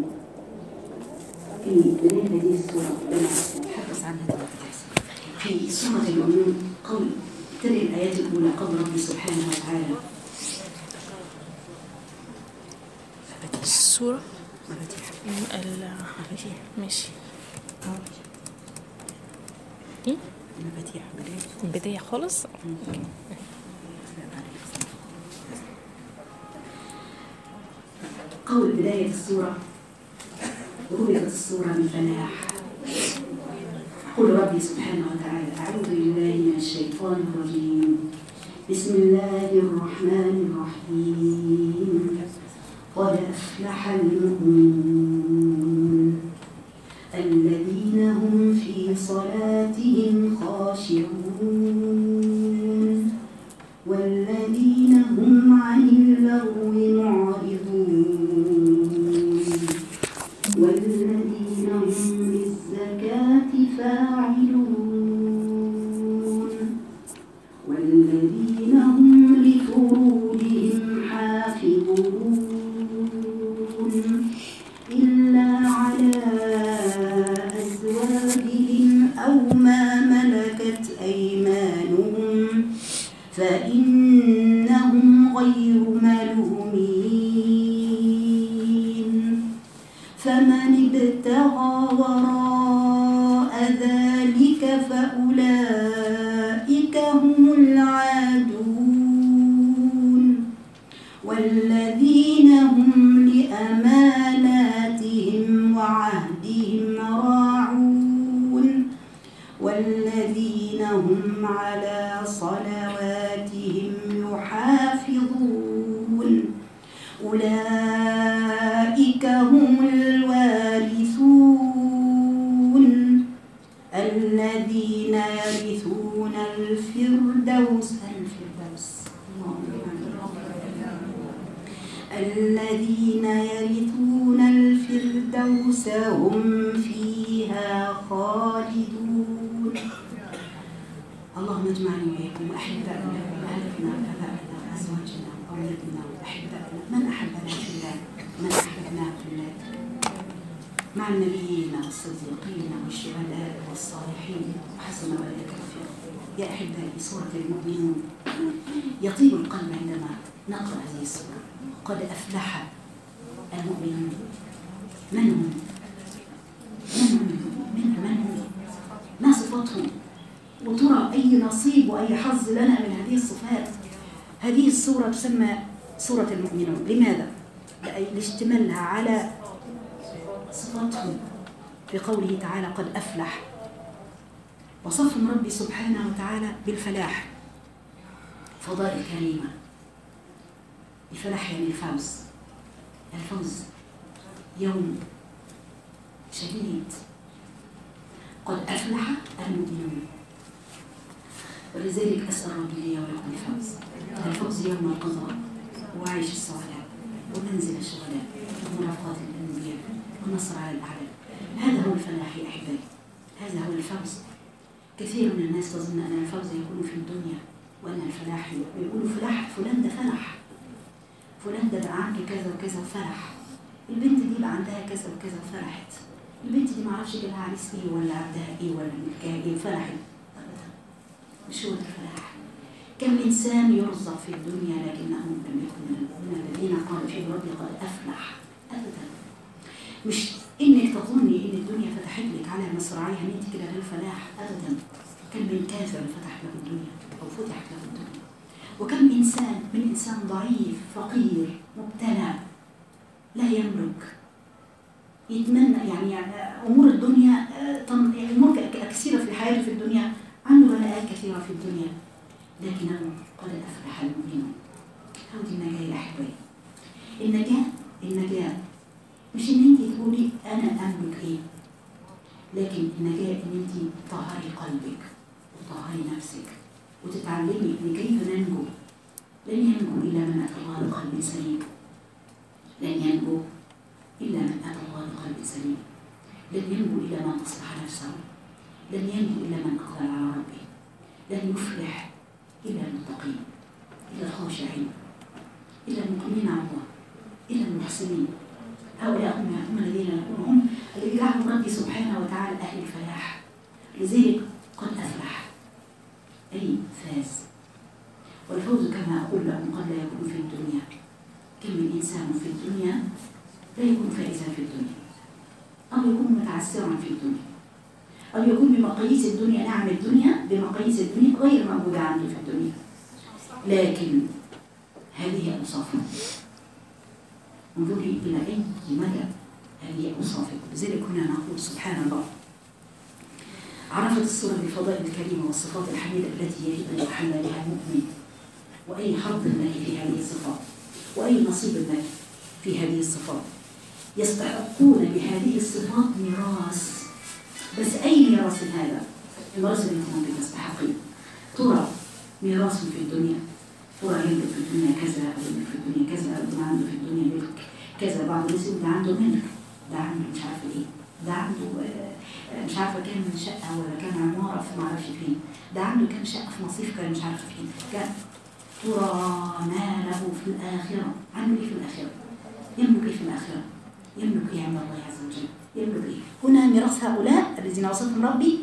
في بداية هذه السورة نتحدث عنها دلوقتي. في سورة المؤمنون قول تلي الآيات الأولى قول ربي سبحانه وتعالى السورة مفاتيح مفاتيح ماشي ايه مفاتيح البداية خالص. قول بداية السورة ربطت السورة بالفلاح. قول ربي سبحانه وتعالى أعوذ بالله من الشيطان الرجيم بسم الله الرحمن الرحيم قد أفلح المؤمنون الذين هم في صلاتهم خاشعون والذين هم عن اللغو معرضون والذين هم للزكاة فاعلون والذين هم لفروجهم حافظون إلا على أزواجهم أو ما ملكت أيمانهم فإنهم غير ملومين فمن ابتغى وراء ذلك فأولئك هم العادون والذين هم لأماناتهم وعهدهم راعون والذين هم على صلواتهم يحافظون أولئك هم الوارثون الذين يرثون الفردوس الفردوس الذين يرثون الفردوس هم فيها خالدون. اللهم اجمعني وإياكم وأحبائنا وأهلنا وآبائنا وأزواجنا وأولادنا وأحبائنا من أحبنا في الله من أحببنا في الله مع النبيين والصديقين والشهداء والصالحين وحسن أولئك رفيقا. يا أحبائي سورة المؤمنون يطيب القلب عندما نقرأ هذه السورة. قد أفلح المؤمنون. من هم؟ من هم؟ من من هم؟ ما صفاتهم؟ وترى أي نصيب وأي حظ لنا من هذه الصفات. هذه السورة تسمى سورة المؤمنون. لماذا؟ لاشتمالها على صفاتهم في قوله تعالى قد أفلح، وصفهم ربي سبحانه وتعالى بالفلاح، فضائل كريمة. الفلاح يعني الفوز، الفوز يوم شديد. قد أفلح المؤمنون. ولذلك أسأل ربي لي ولكم الفوز، الفوز يوم القضاء وعيش السعداء ومنزل الشهداء ومرافقات الأنبياء والنصر على الأعداء. هذا هو الفلاح يا أحبائي، هذا هو الفوز. كثير من الناس تظن أن الفوز يكون في الدنيا، وأن الفلاح يقولوا فلاح فلان ده فلح، فلان ده بقى عنده كذا وكذا وفرح، البنت دي بقى عندها كذا وكذا وفرحت، البنت دي معرفش جالها عريس ايه ولا عندها ايه ولا ملكها ايه وفرحت. ابدا، مش هو ده الفلاح. كم انسان يرزق في الدنيا لكنه لم يكن من الذين قال فيه ربي قد افلح. ابدا، مش انك تظني ان الدنيا فتحت لك على مصراعيها ان انت كده للفلاح. ابدا، كم من كافر فتحت له الدنيا او فتحت له الدنيا، وكم انسان من انسان ضعيف فقير مبتلى لا يملك، يتمنى يعني, يعني امور الدنيا، يعني امور كثيره في حياته في الدنيا، عنده بلاءات كثيره في الدنيا، لكنه قد افلح المؤمنون. هذه النجاه يا احبائي. النجاه النجاه مش ان انت تقولي انا املك ايه، لكن النجاه ان انت تطهري قلبك وتطهري نفسك وتتعلمي لكيف ننجو. لن ينجو الا من اتى الله بقلب سليم، لن ينجو إلا من أتى الله بقلب سليم، لن ينجو إلا من أصلح نفسه، لن ينجو إلا من أقبل على ربه، لن يفلح إلا المتقين، إلا الخاشعين، إلا المقيمين على الله، إلا المحسنين. هؤلاء هم الذين يكونوا هم الذين جعلهم ربي سبحانه وتعالى أهل الفلاح. لذلك قد أفلح أي فاز. والفوز كما أقول لكم قد لا يكون في الدنيا. كم من إنسان في الدنيا لا يكون فائزا في الدنيا، أو يكون متعسرا في الدنيا، أو يكون بمقاييس الدنيا، نعم الدنيا بمقاييس الدنيا غير موجودة عنده في الدنيا، لكن هذه أوصافه. انظري إلى أي مدى هذه أوصافه. لذلك هنا نقول سبحان الله، عرفت السورة بالفضائل الكريمة والصفات الحميدة التي يجب أن يحل بها المؤمن، وأي حظ لك في هذه الصفات، وأي نصيب لك في هذه الصفات. يستحقون بهذه الصفات ميراث، بس أي ميراث هذا؟ الميراث اللي انت تستحقيه. ترى ميراث في الدنيا، ترى يملك في الدنيا كذا، أو يملك في الدنيا كذا، أو عنده في الدنيا ملك كذا. بعض الناس يقول ده عنده ملك، ده عنده مش عارفة إيه، ده عنده مش عارفة كام من شقة ولا كام عمارة في معرفش فين، ده عنده كام شقة في مصيف كان مش عارفة فين. كان ترى ما له في الآخرة. عنده إيه في الآخرة؟ يملك إيه في الآخرة؟ يملك إيه عند الله عز وجل؟ يملك إيه؟ هنا ميراث هؤلاء الذين وصفهم ربي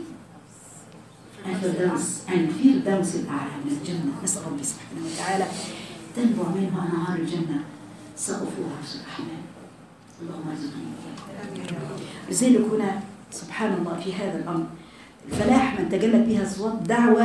الفردوس، الفردوس الأعلى من الجنة. نسأل ربي سبحانه وتعالى تنبع منها أنهار الجنة سقفها عرش الرحمن. اللهم ارزقنا. لذلك هنا سبحان الله في هذا الأمر الفلاح من تجلت بها صوت دعوة،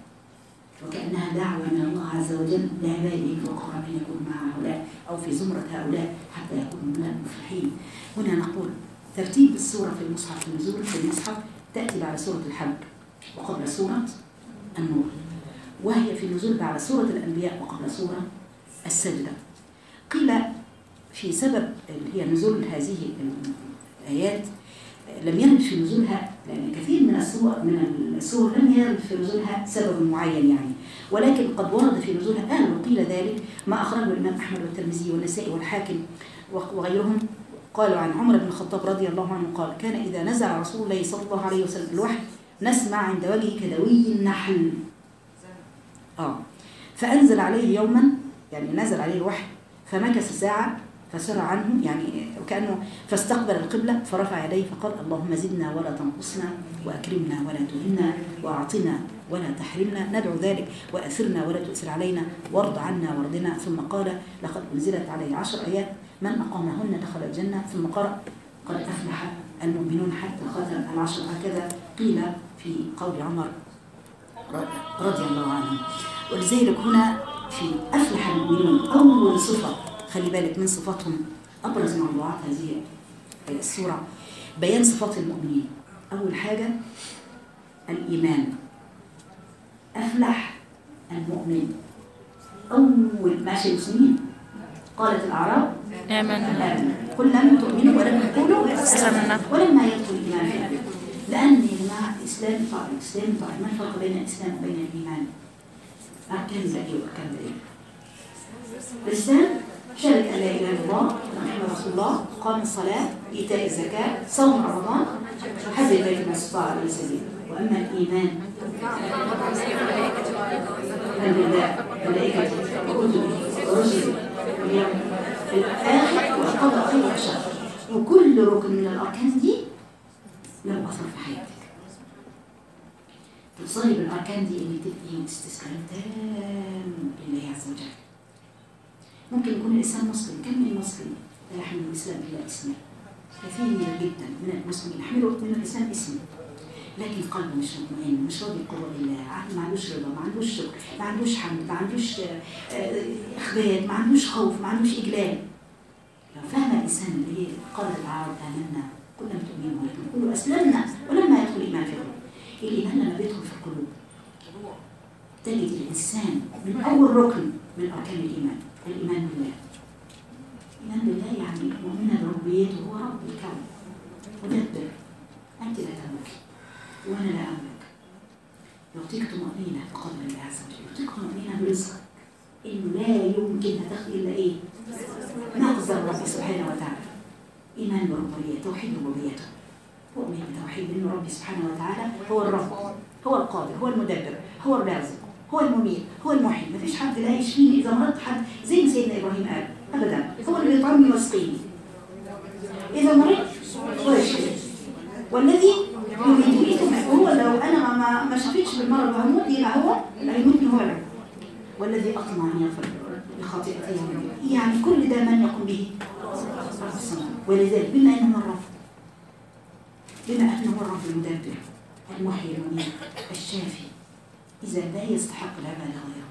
وكأنها دعوة من الله عز وجل لعباده الفقراء أن يكونوا مع هؤلاء أو في زمرة هؤلاء حتى يكونوا من المفلحين. هنا نقول ترتيب السورة في المصحف، في النزول في المصحف تأتي بعد سورة الحج وقبل سورة النور، وهي في النزول بعد سورة الأنبياء وقبل سورة السجدة. قيل في سبب هي نزول هذه الآيات لم يرد في نزولها، لأن كثير من السور من السور لم يرد في نزولها سبب معين يعني، ولكن قد ورد في نزولها قال وقيل ذلك ما أخرجه الإمام أحمد والترمذي والنسائي والحاكم وغيرهم. قالوا عن عمر بن الخطاب رضي الله عنه قال كان إذا نزل رسول الله صلى الله عليه وسلم الوحي نسمع عند وجهه كدوي النحل. آه فأنزل عليه يوما، يعني نزل عليه الوحي فمكث ساعة فسر عنه، يعني وكأنه فاستقبل القبلة فرفع يديه فقال اللهم زدنا ولا تنقصنا، وأكرمنا ولا تهنا، وأعطنا ولا تحرمنا، ندعو ذلك، وأثرنا ولا تؤثر علينا، وارض عنا وارضنا. ثم قال لقد أنزلت عليه عشر آيات من أقامهن دخل الجنة. ثم قرأ قد أفلح المؤمنون حتى ختم العشر. هكذا قيل في قول عمر رضي الله عنه. ولذلك هنا في أفلح المؤمنون أول صفة، خلي بالك من صفاتهم أبرز موضوعات هذه السورة بيان صفات المؤمنين. أول حاجة الإيمان. أفلح المؤمن. أول ماشي المسلمين قالت الأعراب آمنا قل لم تؤمنوا ولكن قولوا أسلمنا ولما يدخل الإيمان في قلوبكم. لأن يا جماعة الإسلام طبعا الإسلام طبعا ما الفرق بين الإسلام وبين الإيمان؟ أركان لا وأركان لا. الإسلام شهادة أن لا إله إلا الله محمد رسول الله، قام الصلاة، إيتاء الزكاة، صوم رمضان، حج البيت ما استطاع إليه سبيلا. وأما الإيمان أن بالله ملائكته وكتبه ورسله واليوم الآخر والقدر خير وشر، وكل ركن من الأركان دي له أثر في حياتك. توصلي بالأركان دي إن تبقي استسلام تام لله عز وجل. ممكن يكون الإنسان مسلم، كم من مسلم لا يحمل الإسلام إلا اسمه؟ كثير جدا من المسلمين يحملوا من الإسلام اسمه، لكن قلبه مش مطمئن، مش راضي بقضاء الله، ما عندوش رضا، ما عندوش شكر، ما عندوش حمد، ما عندوش إخبات، ما عندوش خوف، ما عندوش إجلال. لو فهم الإنسان اللي هي قال العرب آمنا قل لم تؤمنوا ولكن قولوا أسلمنا ولما يدخل الإيمان في القلوب. الإيمان لما بيدخل في القلوب تجد الإنسان من أول ركن من أركان الإيمان الإيمان بالله. الإيمان بالله يعني مؤمنا بربوبيته، هو رب الكون مدبر. أنت لا تملك وأنا لا أملك. يعطيك طمأنينة بقدر الله عز وجل، يعطيك طمأنينة برزقك، إنه لا يمكن أن تاخذ إلا إيه؟ ما قدر ربي سبحانه وتعالى. إيمان بربوبيته، توحيد ربوبيته، مؤمن بتوحيد إنه ربي سبحانه وتعالى هو الرب، هو القادر، هو المدبر، هو الرازق، هو المميت، هو المحيي. ما فيش حد لا يشفيني إذا مرضت، حد زي ما سيدنا إبراهيم قال أبدا، هو اللي بيطعمني ويسقيني إذا مرضت هو يشفيني، والذي يميتني هو لو أنا ما ما شفيتش بالمرض وهموت يبقى هو اللي هيموتني هو له، والذي أطمع أن يغفر بخطيئتي يعني كل ده من يقوم به. ولذلك بما أنه الرب، بما أنه الرب المدبر المحيي المميت الشافي، إذا لا يستحق العبادة غيره.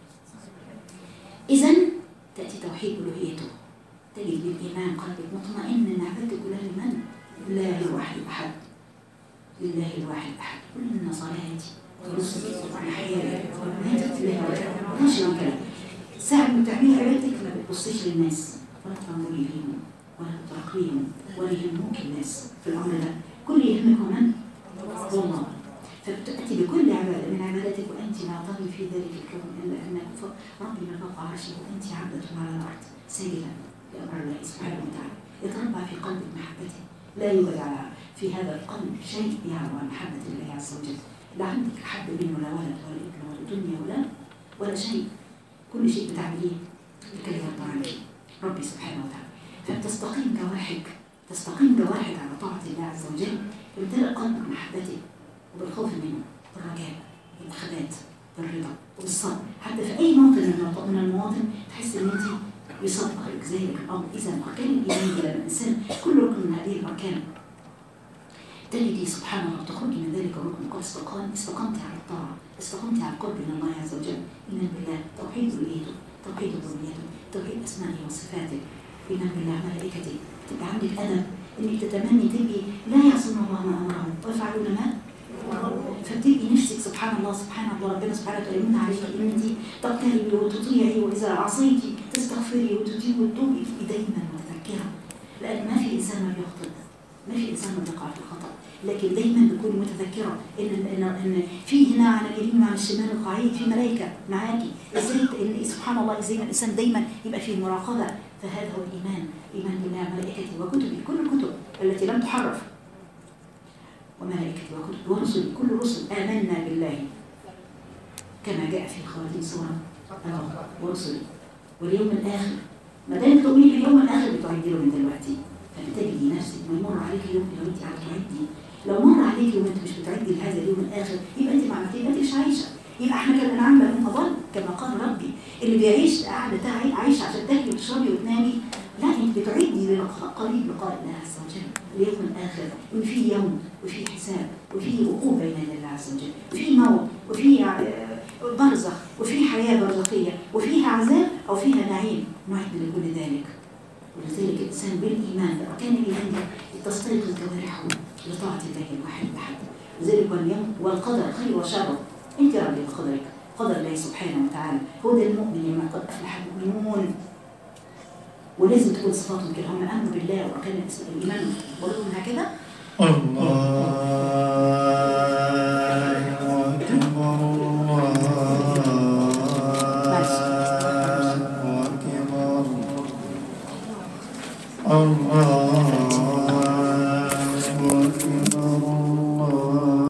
إذن تأتي توحيد ألوهيته، تجد بالإيمان قلبك مطمئن أن عبادتك كلها لمن؟ لله الواحد الأحد، لله الواحد الأحد. كل إن صلاتي ونصري وحياتي وماتت لله ولا شيء من كلام. ساعة ما تعملي عبادتك ما بتبصيش للناس ولا تنظري لهم ولا تراقبيهم ولا يهموك الناس في الأمر ده، كل يهمكم من؟ الله. فبتأتي بكل عبادة من عباداتك وأنت لا تري في ذلك الكون إلا أنك ربي من فوق عرشه وأنت عبدة على الأرض ساجدا لأمر الله سبحانه وتعالى. يتربع في قلبك محبته، لا يوجد في هذا القلب شيء يعلو عن محبة الله عز وجل. لا عندك أحب منه لا ولد ولا ابن ولا دنيا ولا ولا شيء، كل شيء بتعمليه لكي يرضى عنك ربي سبحانه وتعالى. فبتستقيم جوارحك، تستقيم جوارحك على طاعة الله عز وجل، يمتلئ قلبك محبته وبالخوف منه، بالرجاء، بالخبات، بالرضا وبالصبر. حتى في أي موطن من المواطن تحس إن أنت يصدقك ذلك الأمر. إذا أركان الإيمان لما الإنسان كل ركن من هذه الأركان تجدي سبحان الله تخرجي من ذلك الركن قد استقام استقمت على الطاعة، استقمت على القرب من الله عز وجل. إيمان بالله، توحيد رؤيته، توحيد ربوبيته، توحيد أسمائه وصفاته، إيمان بالله ملائكته. تبقى عندك أدب إنك تتمني تبقي لا يعصون الله ما أمرهم ويفعلون ما، فبتبقي نفسك سبحان الله سبحان الله ربنا سبحانه وتعالى يمن عليك إن أنت تقتربي وتطيعي، وإذا عصيتي تستغفري وتتوبي وتتوبي دايما متذكرة. لأن ما في إنسان ما بيخطئ، ما في إنسان ما بيقع في الخطأ، لكن دايما بتكوني متذكرة إن إن إن في هنا على اليمين وعلى الشمال القعيد في ملائكة معاكي. إزاي إن سبحان الله إزاي الإنسان دايما يبقى فيه مراقبة. فهذا هو الإيمان، إيمان بالله ملائكته وكتبه، كل الكتب التي لم تحرف، وملائكته وكتبه ورسله، كل الرسل آمنا بالله كما جاء في خواتيم سورة الله ورسله واليوم الآخر. ما دام تؤمني باليوم الآخر بتعدي له من دلوقتي، فبتجدي نفسك ما يمر عليك يوم لو أنت عم تعدي، لو مر عليك يوم أنت مش بتعدي لهذا اليوم الآخر يبقى أنت ما عملتي، يبقى أنت مش عايشة. يبقى احنا كالأنعام بل هم أضل، كما قال ربي. اللي بيعيش قاعدة عايشة عشان تاكلي وتشربي وتنامي، لا انت بتعدي لقريب لقاء الله عز وجل اليوم الآخر، إن في يوم وفي حساب وفي وقوف بين الله عز وجل، وفي موت وفي برزخ وفي حياة برزخية وفيها عذاب أو فيها نعيم. نعد لكل ذلك ولذلك الإنسان بالإيمان لو كان الإيمان ده تستيقظ جوارحه لطاعة الله الواحد الأحد. لذلك واليوم والقدر خير وشر، أنت راضية بقدرك، قدر الله سبحانه وتعالى. هو ده المؤمن لما قد أفلح المؤمنون. ولازم تكون صفاتهم كده، هم آمنوا بالله وكان الإيمان قلوبهم هكذا. الله أكبر الله أكبر الله